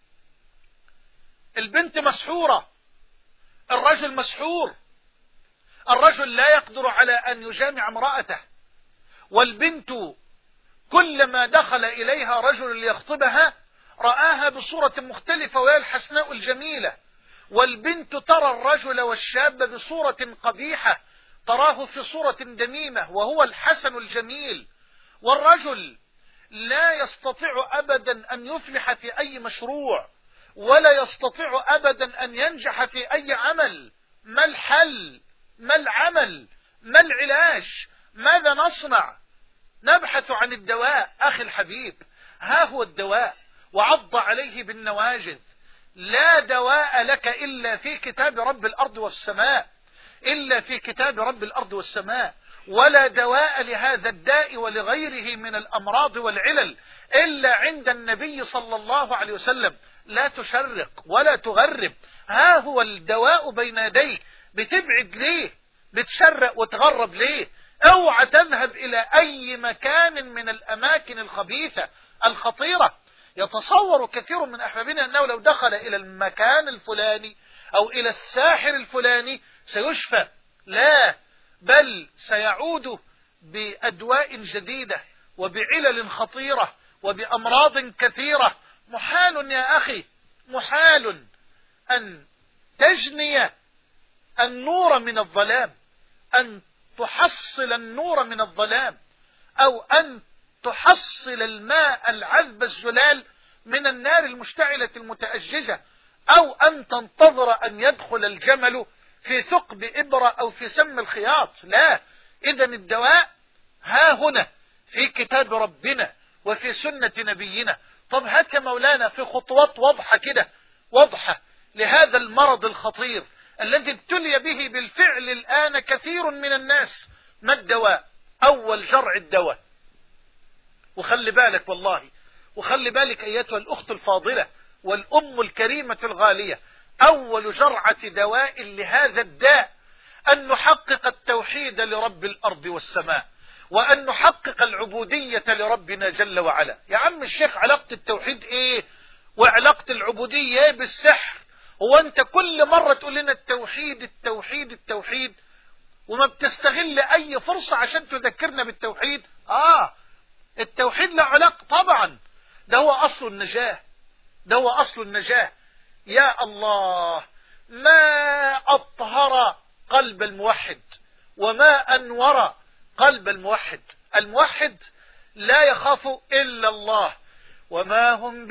S1: البنت مسحورة، الرجل مسحور، الرجل لا يقدر على أن يجامع امرأته، والبنت كلما دخل إليها رجل ليخطبها رآها بصورة مختلفة وهي الحسناء الجميلة، والبنت ترى الرجل والشاب بصورة قبيحة، تراه في صورة دميمة وهو الحسن الجميل، والرجل لا يستطيع أبدا أن يفلح في أي مشروع، ولا يستطيع أبدا أن ينجح في أي عمل. ما الحل؟ ما العمل؟ ما العلاج؟ ماذا نصنع؟ نبحث عن الدواء. أخي الحبيب، ها هو الدواء، وعض عليه بالنواجذ: لا دواء لك إلا في كتاب رب الأرض والسماء، إلا في كتاب رب الأرض والسماء، ولا دواء لهذا الداء ولغيره من الأمراض والعلل إلا عند النبي صلى الله عليه وسلم. لا تشرق ولا تغرب، ها هو الدواء بين يديك. بتبعد ليه؟ بتشرق وتغرب ليه؟ اوعى تذهب إلى أي مكان من الأماكن الخبيثة الخطيرة. يتصور كثير من أحبابنا أنه لو دخل إلى المكان الفلاني أو إلى الساحر الفلاني سيشفى. لا، بل سيعود بأدواء جديدة وبعلل خطيرة وبأمراض كثيرة. محال يا أخي، محال أن تجني النور من الظلام، أن تحصل النور من الظلام، أو أن تحصل الماء العذب الزلال من النار المشتعلة المتأججة، أو أن تنتظر أن يدخل الجمل في ثقب إبرة أو في سم الخياط. لا، إذن الدواء ها هنا في كتاب ربنا وفي سنة نبينا. طب هات يا مولانا في خطوات واضحة كده، واضحة لهذا المرض الخطير الذي ابتلي به بالفعل الآن كثير من الناس. ما الدواء؟ أول جرع الدواء. وخلي بالك والله، وخلي بالك أيتها الأخت الفاضلة والأم الكريمة الغالية، أول جرعة دواء لهذا الداء أن نحقق التوحيد لرب الأرض والسماء، وأن نحقق العبودية لربنا جل وعلا. يا عم الشيخ، علاقة التوحيد إيه وعلاقة العبودية إيه بالسحر؟ هو أنت كل مرة تقول لنا التوحيد التوحيد التوحيد وما بتستغل أي فرصة عشان تذكرنا بالتوحيد؟ آه التوحيد له علاقة طبعا، ده هو أصل النجاة، ده هو أصل النجاة. يا الله، ما أطهر قلب الموحد وما أنور قلب الموحد. الموحد لا يخاف إلا الله، وما هم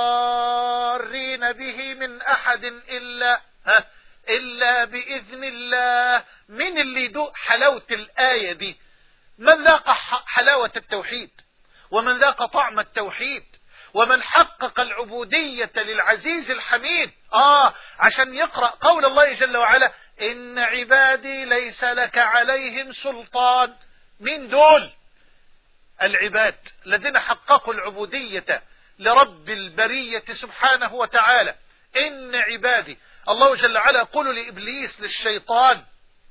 S1: بضارين به من أحد إلا ها إلا بإذن الله. من اللي يدوق حلاوة الآية دي؟ من ذاق حلاوة التوحيد، ومن ذاق طعم التوحيد، ومن حقق العبودية للعزيز الحميد. آه عشان يقرأ قول الله جل وعلا: إن عبادي ليس لك عليهم سلطان. من دول؟ العباد الذين حققوا العبودية لرب البرية سبحانه وتعالى. إن عبادي، الله جل وعلا يقول لإبليس للشيطان: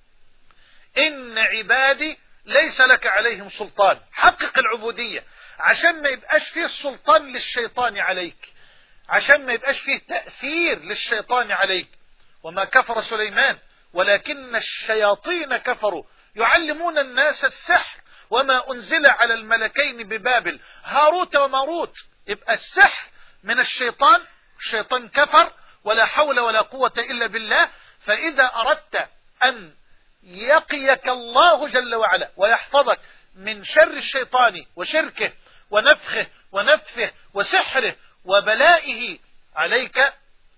S1: إن عبادي ليس لك عليهم سلطان. حقق العبودية عشان ما يبقاش فيه سلطان للشيطان عليك، عشان ما يبقاش فيه تأثير للشيطان عليك. وما كفر سليمان ولكن الشياطين كفروا يعلمون الناس السحر وما أنزل على الملكين ببابل هاروت وماروت. يبقى السحر من الشيطان، الشيطان كفر، ولا حول ولا قوة إلا بالله. فإذا أردت أن يقيك الله جل وعلا ويحفظك من شر الشيطان وشركه ونفخه ونفثه وسحره وبلائه، عليك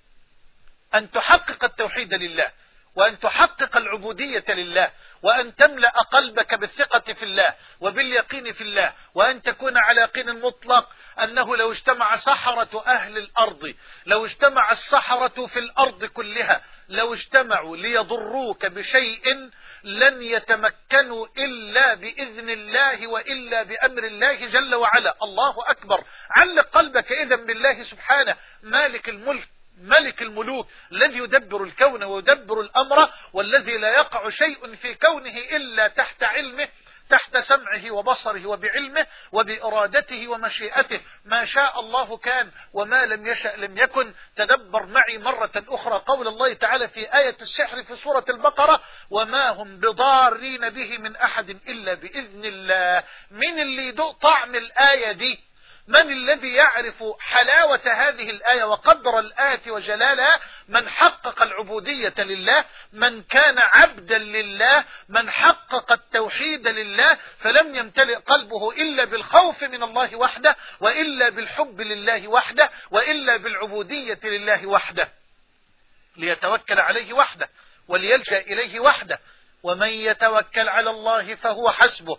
S1: أن تحقق التوحيد لله، وأن تحقق العبودية لله، وأن تملأ قلبك بالثقة في الله وباليقين في الله، وأن تكون على يقين مطلق أنه لو اجتمع سحرة أهل الأرض، لو اجتمع السحرة في الأرض كلها، لو اجتمعوا ليضروك بشيء لن يتمكنوا إلا بإذن الله وإلا بأمر الله جل وعلا. الله أكبر. علق قلبك إذن بالله سبحانه، مالك الملك، ملك الملوك، الذي يدبر الكون ويدبر الأمر، والذي لا يقع شيء في كونه إلا تحت علمه، تحت سمعه وبصره وبعلمه وبإرادته ومشيئته. ما شاء الله كان وما لم يشأ لم يكن. تدبر معي مرة أخرى قول الله تعالى في آية السحر في سورة البقرة: وما هم بضارين به من أحد إلا بإذن الله. من اللي يدوق طعم الآية دي؟ من الذي يعرف حلاوة هذه الآية وقدر الآية وجلالها؟ من حقق العبودية لله، من كان عبدا لله، من حقق التوحيد لله، فلم يمتلئ قلبه إلا بالخوف من الله وحده، وإلا بالحب لله وحده، وإلا بالعبودية لله وحده، ليتوكل عليه وحده وليلجأ إليه وحده. ومن يتوكل على الله فهو حسبه،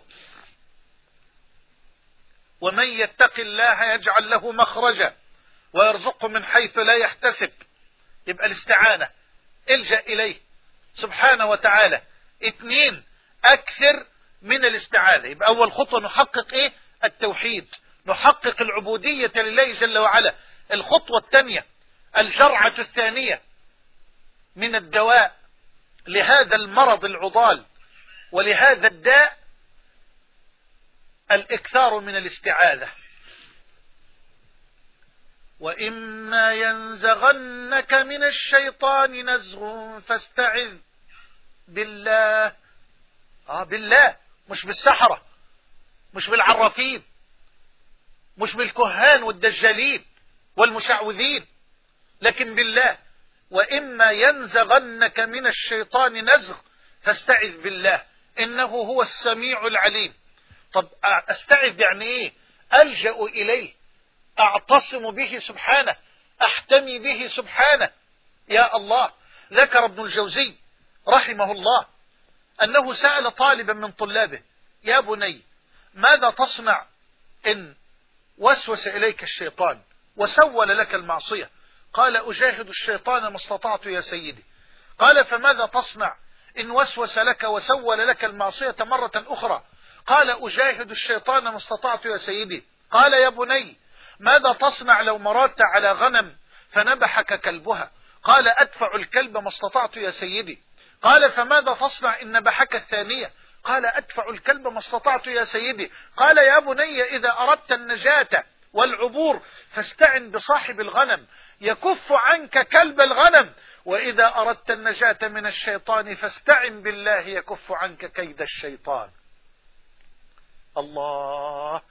S1: ومن يتق الله يجعل له مخرجا ويرزقه من حيث لا يحتسب. يبقى الاستعانة، الجأ إليه سبحانه وتعالى. اثنين، أكثر من الاستعانة. يبقى أول خطوة نحقق إيه؟ التوحيد، نحقق العبودية لله جل وعلا. الخطوة الثانية، الجرعة الثانية من الدواء لهذا المرض العضال ولهذا الداء، الإكثار من الاستعاذة. وإما ينزغنك من الشيطان نزغ فاستعذ بالله. آه بالله، مش بالسحرة، مش بالعرافين، مش بالكهان والدجالين والمشعوذين، لكن بالله. وإما ينزغنك من الشيطان نزغ فاستعذ بالله إنه هو السميع العليم. طب أستعذ يعني إيه؟ ألجأ إليه، أعتصم به سبحانه، أحتمي به سبحانه. يا الله، ذكر ابن الجوزي رحمه الله أنه سأل طالبا من طلابه: يا بني، ماذا تصنع إن وسوس إليك الشيطان وسول لك المعصية؟ قال أجاهد الشيطان ما استطعت يا سيدي. قال فماذا تصنع إن وسوس لك وسول لك المعصية مرة أخرى؟ قال أجاهد الشيطان ما استطعت يا سيدي. قال يا بني ماذا تصنع لو مررت على غنم فنبحك كلبها؟ قال أدفع الكلب ما استطعت يا سيدي. قال فماذا تصنع إن نبحك الثانية؟ قال أدفع الكلب ما استطعت يا سيدي. قال يا بني إذا أردت النجاة والعبور فاستعن بصاحب الغنم يكف عنك كلب الغنم، وإذا أردت النجاة من الشيطان فاستعن بالله يكف عنك كيد الشيطان. الله.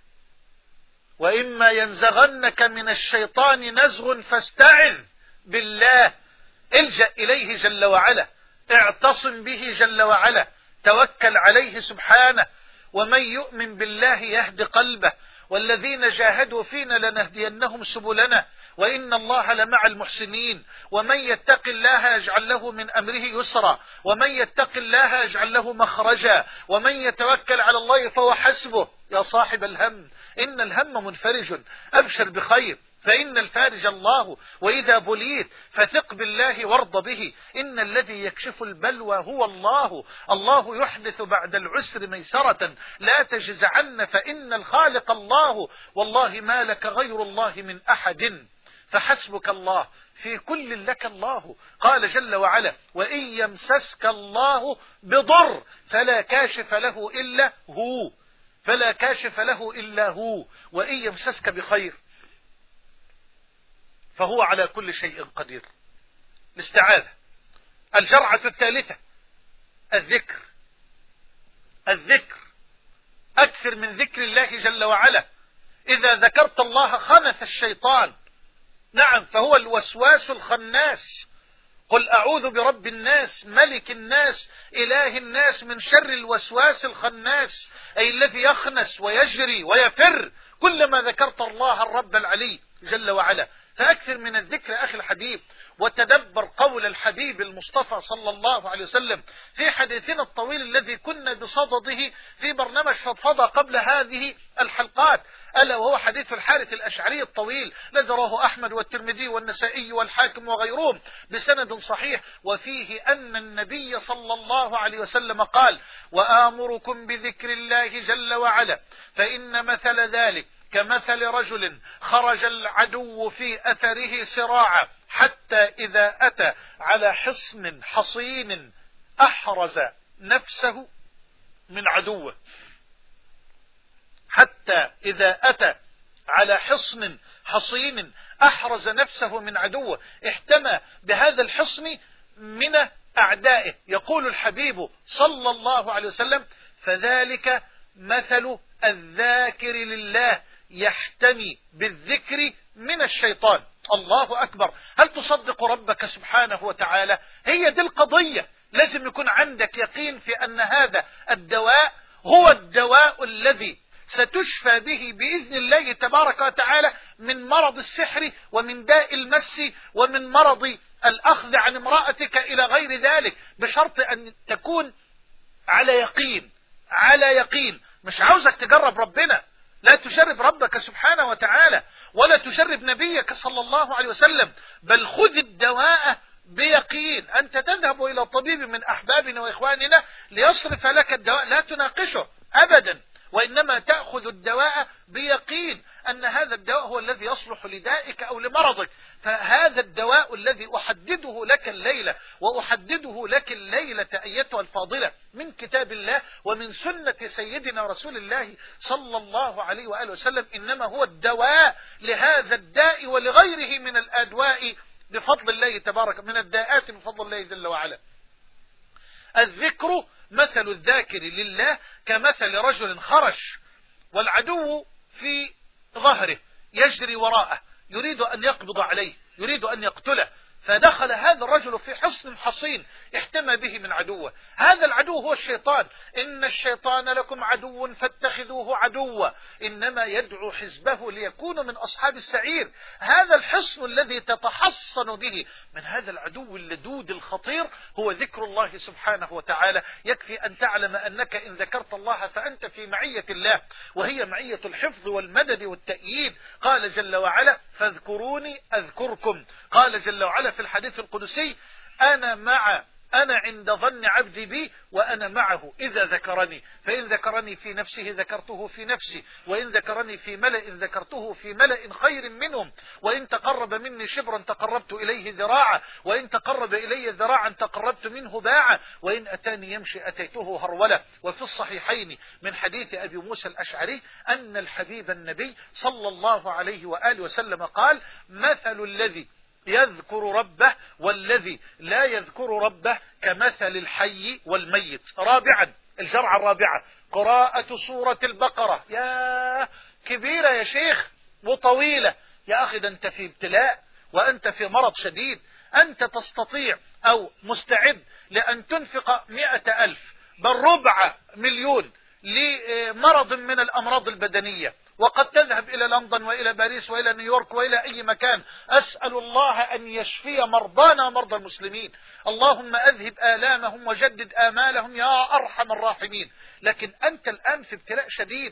S1: وإما ينزغنك من الشيطان نزغ فاستعذ بالله، الجأ إليه جل وعلا، اعتصم به جل وعلا، توكل عليه سبحانه. ومن يؤمن بالله يهد قلبه، والذين جاهدوا فينا لنهدينهم سبلنا وإن الله لمع المحسنين. ومن يتق الله يجعل له من أمره يسرا، ومن يتق الله يجعل له مخرجا، ومن يتوكل على الله فهو حسبه. يا صاحب الهم إن الهم منفرج، أبشر بخير فإن الفارج الله، وإذا بليت فثق بالله وارض به، إن الذي يكشف البلوى هو الله. الله يحدث بعد العسر ميسرة، لا تجزعن فإن الخالق الله، والله ما لك غير الله من أحد، فحسبك الله في كل لك الله. قال جل وعلا وإن يمسسك الله بضر فلا كاشف له إلا هو، فلا كاشف له إلا هو، وإن يمسسك بخير فهو على كل شيء قدير. الاستعاذة. الجرعة الثالثة الذكر. الذكر، أكثر من ذكر الله جل وعلا. إذا ذكرت الله خنث الشيطان، نعم فهو الوسواس الخناس. قل أعوذ برب الناس ملك الناس إله الناس من شر الوسواس الخناس، أي الذي يخنس ويجري ويفر كلما ذكرت الله الرب العلي جل وعلا. فأكثر من الذكر أخي الحبيب، وتدبر قول الحبيب المصطفى صلى الله عليه وسلم في حديثنا الطويل الذي كنا بصدده في برنامج فضفضة قبل هذه الحلقات، ألا وهو حديث الحارث الأشعري الطويل الذي رواه أحمد والترمذي والنسائي والحاكم وغيرهم بسند صحيح، وفيه أن النبي صلى الله عليه وسلم قال وآمركم بذكر الله جل وعلا فإن مثل ذلك كمثل رجل خرج العدو في أثره سراعا حتى إذا أتى على حصن حصين أحرز نفسه من عدوه، حتى إذا أتى على حصن حصين أحرز نفسه من عدوه، احتمى بهذا الحصن من أعدائه. يقول الحبيب صلى الله عليه وسلم فذلك مثل الذاكر لله يحتمي بالذكر من الشيطان. الله أكبر. هل تصدق ربك سبحانه وتعالى؟ هي دي القضية. لازم يكون عندك يقين في أن هذا الدواء هو الدواء الذي ستشفى به بإذن الله تبارك وتعالى من مرض السحر ومن داء المس ومن مرض الأخذ عن امرأتك إلى غير ذلك، بشرط أن تكون على يقين. على يقين. مش عاوزك تجرب ربنا، لا تشرب ربك سبحانه وتعالى ولا تشرب نبيك صلى الله عليه وسلم، بل خذ الدواء بيقين. أنت تذهب إلى طبيب من أحبابنا وإخواننا ليصرف لك الدواء، لا تناقشه أبدا، وإنما تأخذ الدواء بيقين أن هذا الدواء هو الذي يصلح لدائك أو لمرضك. فهذا الدواء الذي أحدده لك الليلة وأحدده لك الليلة أيتها الفاضلة من كتاب الله ومن سنة سيدنا رسول الله صلى الله عليه وآله وسلم، إنما هو الدواء لهذا الداء ولغيره من الأدواء بفضل الله تبارك، من الداءات بفضل الله جل وعلا. الذكر مثل الذاكر لله كمثل رجل خرج والعدو في ظهره يجري وراءه يريد أن يقبض عليه، يريد أن يقتله، فدخل هذا الرجل في حصن حصين احتمى به من عدوه. هذا العدو هو الشيطان. إن الشيطان لكم عدو فاتخذوه عدوا إنما يدعو حزبه ليكونوا من أصحاب السعير. هذا الحصن الذي تتحصن به من هذا العدو اللدود الخطير هو ذكر الله سبحانه وتعالى. يكفي أن تعلم أنك إن ذكرت الله فأنت في معية الله، وهي معية الحفظ والمدد والتأييد. قال جل وعلا فاذكروني أذكركم. قال جل وعلا في الحديث القدسي أنا مع أنا عند ظن عبدي بي وأنا معه إذا ذكرني، فإن ذكرني في نفسه ذكرته في نفسي، وإن ذكرني في ملأ ذكرته في ملأ خير منهم، وإن تقرب مني شبرا تقربت إليه ذراعا، وإن تقرب إلي ذراعا تقربت منه باعا، وإن أتاني يمشي أتيته هرولة. وفي الصحيحين من حديث أبي موسى الأشعري أن الحبيب النبي صلى الله عليه وآله وسلم قال مثل الذي يذكر ربه والذي لا يذكر ربه كمثل الحي والميت. رابعا، الجرعة الرابعة قراءة سورة البقرة. يا كبيرة يا شيخ وطويلة يا أخي، ده أنت في ابتلاء وأنت في مرض شديد. أنت تستطيع أو مستعد لأن تنفق مئة ألف بل ربع مليون لمرض من الأمراض البدنية، وقد تذهب إلى لندن وإلى باريس وإلى نيويورك وإلى أي مكان. أسأل الله أن يشفي مرضانا ومرضى المسلمين. اللهم أذهب آلامهم وجدد آمالهم يا أرحم الراحمين. لكن أنت الآن في ابتلاء شديد،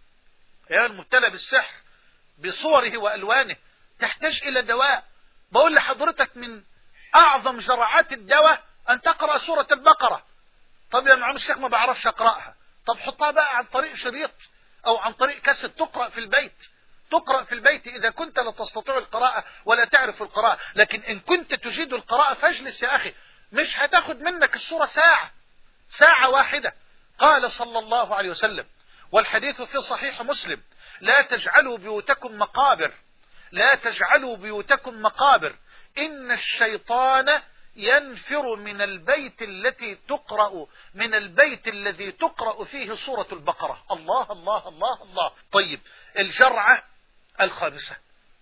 S1: يا المبتلى بالسحر بصوره وألوانه، تحتاج إلى دواء. بقول لحضرتك من أعظم جرعات الدواء أن تقرأ سورة البقرة. طب يا معلم الشيخ ما بعرفش أقرأها. طب حطها بقى عن طريق شريط أو عن طريق كاسيت تقرأ في البيت. تقرأ في البيت إذا كنت لا تستطيع القراءة ولا تعرف القراءة. لكن إن كنت تجيد القراءة فاجلس يا أخي، مش هتاخد منك السورة ساعة، ساعة واحدة. قال صلى الله عليه وسلم والحديث في صحيح مسلم لا تجعلوا بيوتكم مقابر، لا تجعلوا بيوتكم مقابر إن الشيطان ينفر من البيت التي تقرأ من البيت الذي تقرأ فيه سورة البقرة. الله الله الله الله. طيب الجرعة الخامسة،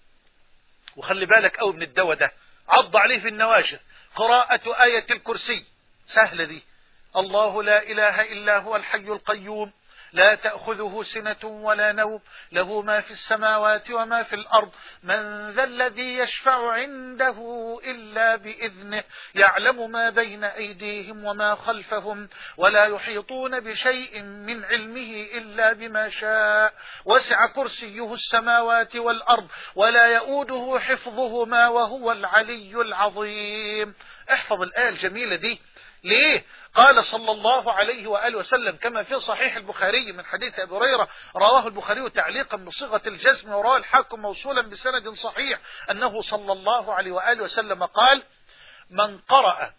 S1: وخلي بالك أو من الدواء ده، عض عليه في النواجذ، قراءة آية الكرسي. سهلة دي. الله لا إله إلا هو الحي القيوم لا تأخذه سنة ولا نوم له ما في السماوات وما في الأرض من ذا الذي يشفع عنده إلا بإذنه يعلم ما بين أيديهم وما خلفهم ولا يحيطون بشيء من علمه إلا بما شاء وسع كرسيه السماوات والأرض ولا يؤوده حفظهما وهو العلي العظيم. احفظ الآية الجميلة دي. ليه؟ قال صلى الله عليه وآله وسلم كما في صحيح البخاري من حديث أبي هريرة رواه البخاري تعليقا بصيغة الجزم ورواه الحاكم موصولا بسند صحيح أنه صلى الله عليه وآله وسلم قال من قرأ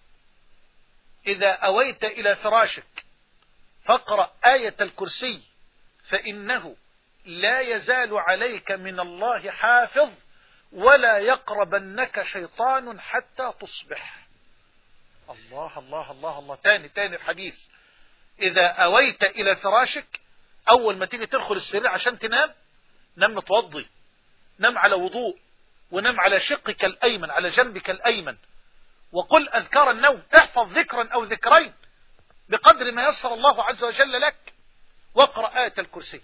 S1: إذا أويت إلى فراشك فاقرأ آية الكرسي فإنه لا يزال عليك من الله حافظ ولا يقربنك شيطان حتى تصبح. الله الله الله الله. تاني تاني الحديث. إذا أويت إلى فراشك، أول ما تيجي تدخل السرير عشان تنام، نم متوضي، نم على وضوء، ونم على شقك الأيمن على جنبك الأيمن، وقل أذكار النوم. احفظ ذكرا أو ذكرين بقدر ما يسر الله عز وجل لك، واقرأ آية الكرسي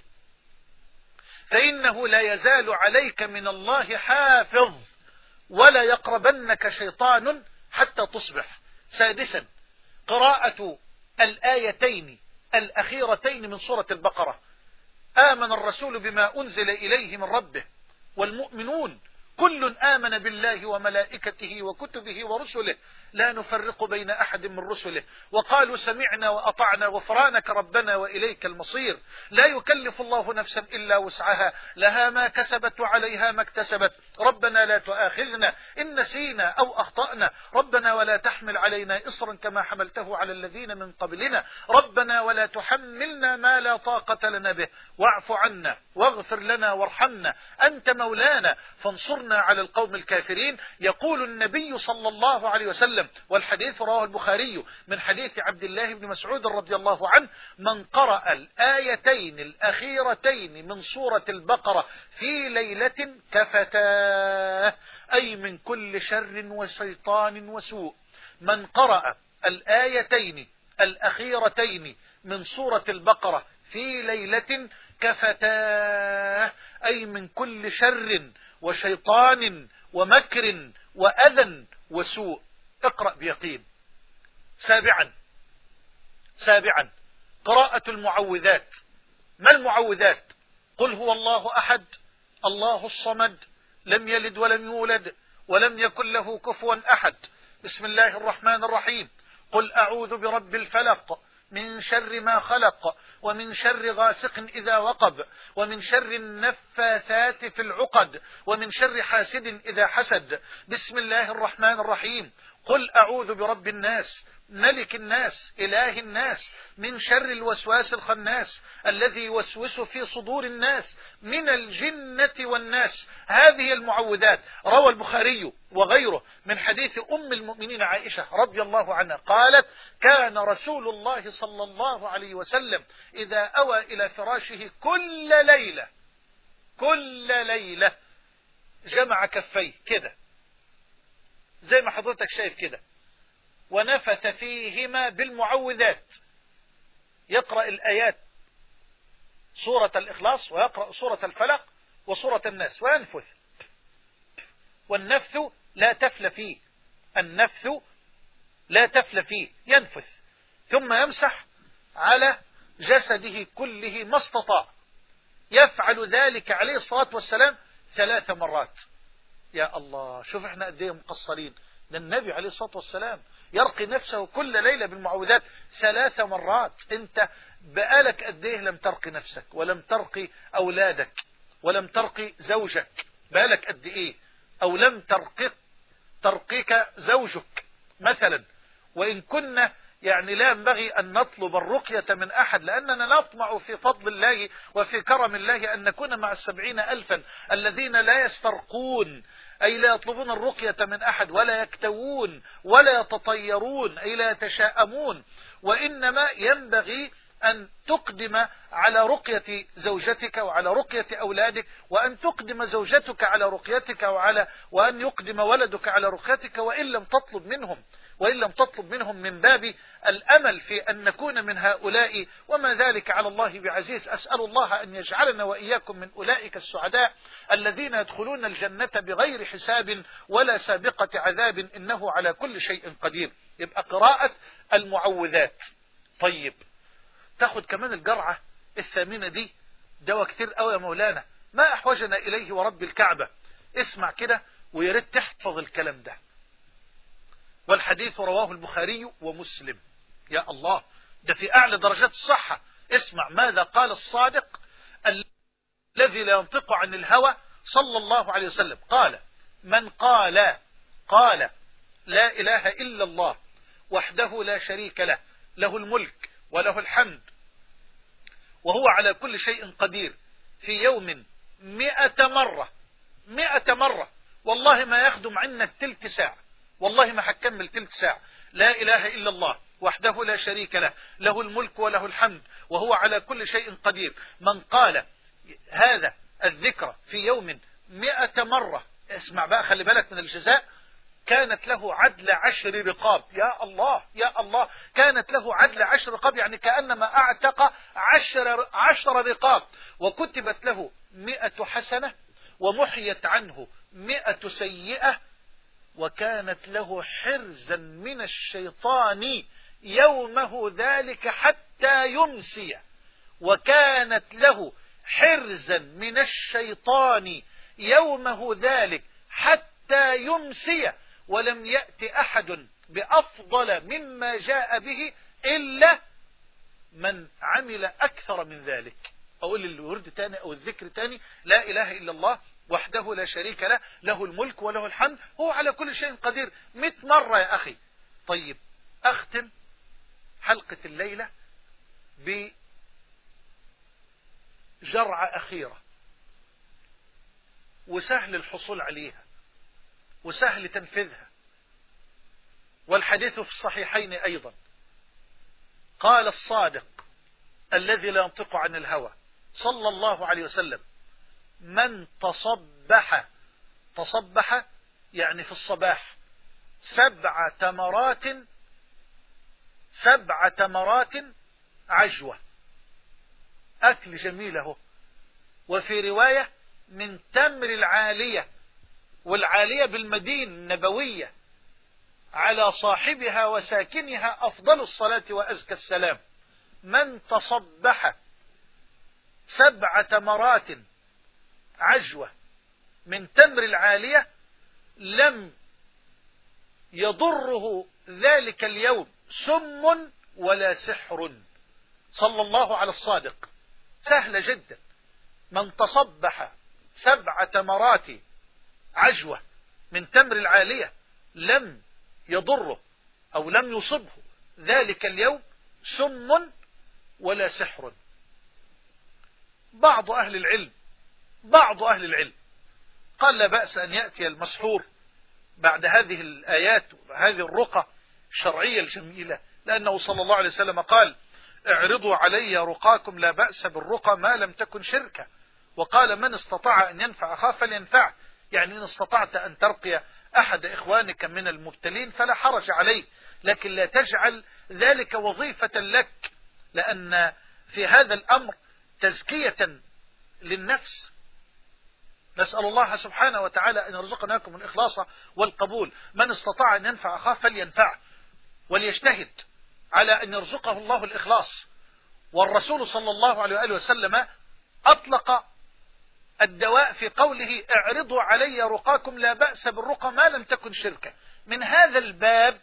S1: فإنه لا يزال عليك من الله حافظ ولا يقربنك شيطان حتى تصبح. سادسا قراءة الآيتين الأخيرتين من سورة البقرة. آمن الرسول بما أنزل إليه من ربه والمؤمنون كل آمن بالله وملائكته وكتبه ورسله لا نفرق بين أحد من رسله وقالوا سمعنا وأطعنا غفرانك ربنا وإليك المصير. لا يكلف الله نفسا إلا وسعها لها ما كسبت وعليها ما اكتسبت ربنا لا تؤاخذنا إن نسينا أو أخطأنا ربنا ولا تحمل علينا إصرا كما حملته على الذين من قبلنا ربنا ولا تحملنا ما لا طاقة لنا به واعف عنا واغفر لنا وارحمنا أنت مولانا فانصرنا على القوم الكافرين. يقول النبي صلى الله عليه وسلم وسلم. والحديث رواه البخاري من حديث عبد الله بن مسعود رضي الله عنه: من قرأ الآيتين الأخيرتين من سورة البقرة في ليلة كفتاه، أي من كل شر وشيطان وسوء. من قرأ الآيتين الأخيرتين من سورة البقرة في ليلة كفتاه، أي من كل شر وشيطان ومكر وأذى وسوء. اقرأ بيقين. سابعا سابعا قراءة المعوذات. ما المعوذات؟ قل هو الله أحد، الله الصمد، لم يلد ولم يولد ولم يكن له كفوا أحد. بسم الله الرحمن الرحيم. قل أعوذ برب الفلق من شر ما خلق، ومن شر غاسق إذا وقب، ومن شر النفاثات في العقد، ومن شر حاسد إذا حسد. بسم الله الرحمن الرحيم. قل أعوذ برب الناس ملك الناس إله الناس من شر الوسواس الخناس الذي يوسوس في صدور الناس من الجنة والناس. هذه المعوذات روى البخاري وغيره من حديث أم المؤمنين عائشة رضي الله عنها قالت: كان رسول الله صلى الله عليه وسلم إذا أوى إلى فراشه كل ليلة كل ليلة جمع كفيه كده زي ما حضرتك شايف كده، ونفث فيهما بالمعوذات. يقرأ الآيات سورة الإخلاص، ويقرأ سورة الفلق وسورة الناس، وينفث. والنفث لا تفل فيه، النفث لا تفل فيه، ينفث. ثم يمسح على جسده كله ما استطاع. يفعل ذلك عليه الصلاة والسلام ثلاث مرات. يا الله، شوف احنا قد ايه مقصرين. ده النبي عليه الصلاة والسلام يرقي نفسه كل ليلة بالمعوذات ثلاث مرات. انت بقالك قد ايه لم ترقي نفسك، ولم ترقي اولادك، ولم ترقي زوجك؟ بقالك قد ايه؟ او لم ترقي ترقيك زوجك مثلا؟ وان كنا يعني لا ينبغي أن نطلب الرقية من أحد، لأننا نطمع في فضل الله وفي كرم الله أن نكون مع السبعين ألفا الذين لا يسترقون، أي لا يطلبون الرقية من أحد، ولا يكتوون ولا يتطيرون، أي لا يتشاءمون. وإنما ينبغي أن تقدم على رقية زوجتك وعلى رقية أولادك، وأن تقدم زوجتك على رقيتك، وعلى وأن يقدم ولدك على رقيتك، وإن لم تطلب منهم وإن لم تطلب منهم من باب الأمل في أن نكون من هؤلاء، وما ذلك على الله بعزيز. أسأل الله أن يجعلنا وإياكم من أولئك السعداء الذين يدخلون الجنة بغير حساب ولا سابقة عذاب، إنه على كل شيء قدير. يبقى قراءة المعوذات. طيب، تاخد كمان الجرعة الثامنة دي، دواء كتير قوي يا مولانا، ما أحوجنا إليه ورب الكعبة. اسمع كده وياريت تحفظ الكلام ده. والحديث رواه البخاري ومسلم. يا الله، ده في أعلى درجات الصحة. اسمع ماذا قال الصادق الذي لا ينطق عن الهوى صلى الله عليه وسلم. قال: من قال قال لا إله إلا الله وحده لا شريك له، له الملك وله الحمد وهو على كل شيء قدير، في يوم مئة مرة مئة مرة، والله ما يخدم عنك تلك ساعة، والله ما هتكمل تلك ساعة. لا إله إلا الله وحده لا شريك له، له الملك وله الحمد وهو على كل شيء قدير. من قال هذا الذكر في يوم مئة مرة، اسمع بقى، خلي بالك من الجزاء، كانت له عدل عشر رقاب. يا الله يا الله، كانت له عدل عشر رقاب، يعني كأنما أعتق عشر, عشر رقاب، وكتبت له مئة حسنة، ومحيت عنه مئة سيئة، وكانت له حرزا من الشيطان يومه ذلك حتى يمسي. وكانت له حرزا من الشيطان يومه ذلك حتى يمسي، ولم يأت أحد بأفضل مما جاء به إلا من عمل أكثر من ذلك. أقول الورد تاني أو الذكر تاني: لا إله إلا الله وحده لا شريك له، له الملك وله الحمد هو على كل شيء قدير، مئة مرة يا أخي. طيب، أختم حلقة الليلة بجرعة أخيرة، وسهل الحصول عليها وسهل تنفيذها. والحديث في الصحيحين أيضا. قال الصادق الذي لا ينطق عن الهوى صلى الله عليه وسلم: من تصبح، تصبح يعني في الصباح، سبع تمرات، سبع تمرات عجوة، أكل جميله. وفي رواية: من تمر العالية، والعالية بالمدينة النبوية، على صاحبها وساكنها أفضل الصلاة وأزكى السلام. من تصبح سبع تمرات عجوة من تمر العالية لم يضره ذلك اليوم سم ولا سحر. صلى الله على الصادق. سهلة جدا. من تصبح سبع تمرات عجوة من تمر العالية لم يضره أو لم يصبه ذلك اليوم سم ولا سحر. بعض أهل العلم بعض أهل العلم قال لا بأس أن يأتي المسحور بعد هذه الآيات وهذه الرقى الشرعية الجميلة، لأنه صلى الله عليه وسلم قال: اعرضوا علي رقاكم لا بأس بالرقى ما لم تكن شركة. وقال: من استطاع أن ينفع أخاه فلينفعه، يعني إن استطعت أن ترقي أحد إخوانك من المبتلين فلا حرج عليه، لكن لا تجعل ذلك وظيفة لك، لأن في هذا الأمر تزكية للنفس. نسأل الله سبحانه وتعالى أن يرزقنا لكم الإخلاص والقبول. من استطاع أن ينفع أخاه فلينفعه، وليجتهد على أن يرزقه الله الإخلاص. والرسول صلى الله عليه وآله وسلم أطلق الدواء في قوله: اعرضوا علي رقاكم لا بأس بالرقى ما لم تكن شركة. من هذا الباب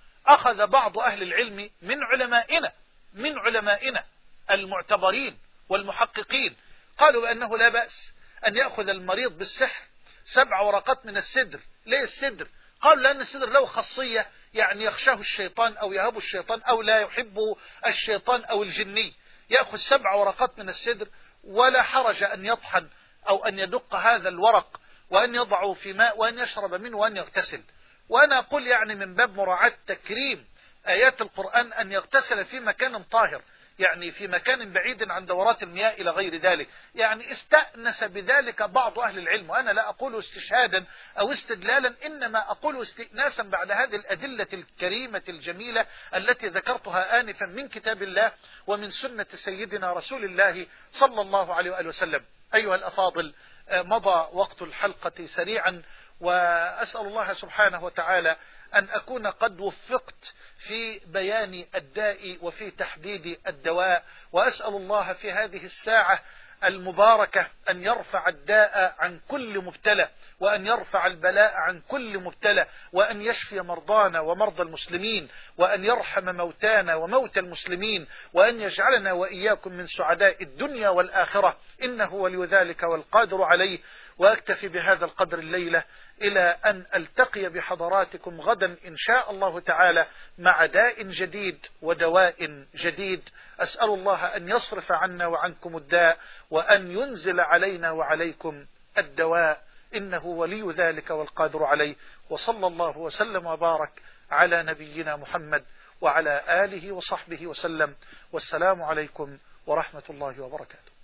S1: أخذ بعض أهل العلم من علمائنا من علمائنا المعتبرين والمحققين، قالوا بأنه لا بأس أن يأخذ المريض بالسحر سبع ورقات من السدر. ليه السدر؟ قالوا لأن السدر له خاصية، يعني يخشاه الشيطان أو يهب الشيطان أو لا يحبه الشيطان أو الجني. يأخذ سبع ورقات من السدر، ولا حرج أن يطحن أو أن يدق هذا الورق وأن يضعه في ماء وأن يشرب منه وأن يغتسل. وأنا أقول يعني من باب مراعاة تكريم آيات القرآن أن يغتسل في مكان طاهر، يعني في مكان بعيد عن دورات المياه إلى غير ذلك. يعني استأنس بذلك بعض أهل العلم، وأنا لا أقول استشهادا أو استدلالا، إنما أقول استئناسا بعد هذه الأدلة الكريمة الجميلة التي ذكرتها آنفا من كتاب الله ومن سنة سيدنا رسول الله صلى الله عليه وآله وسلم. أيها الأفاضل، مضى وقت الحلقة سريعا، وأسأل الله سبحانه وتعالى أن أكون قد وفقت في بيان الداء وفي تحديد الدواء. وأسأل الله في هذه الساعة المباركة أن يرفع الداء عن كل مبتلى، وأن يرفع البلاء عن كل مبتلى، وأن يشفي مرضانا ومرضى المسلمين، وأن يرحم موتانا وموتى المسلمين، وأن يجعلنا وإياكم من سعداء الدنيا والآخرة، إنه ولي ذلك والقادر عليه. وأكتفي بهذا القدر الليلة، إلى أن ألتقي بحضراتكم غدا إن شاء الله تعالى مع داء جديد ودواء جديد. أسأل الله أن يصرف عنا وعنكم الداء، وأن ينزل علينا وعليكم الدواء، إنه ولي ذلك والقادر عليه. وصلى الله وسلم وبارك على نبينا محمد وعلى آله وصحبه وسلم. والسلام عليكم ورحمة الله وبركاته.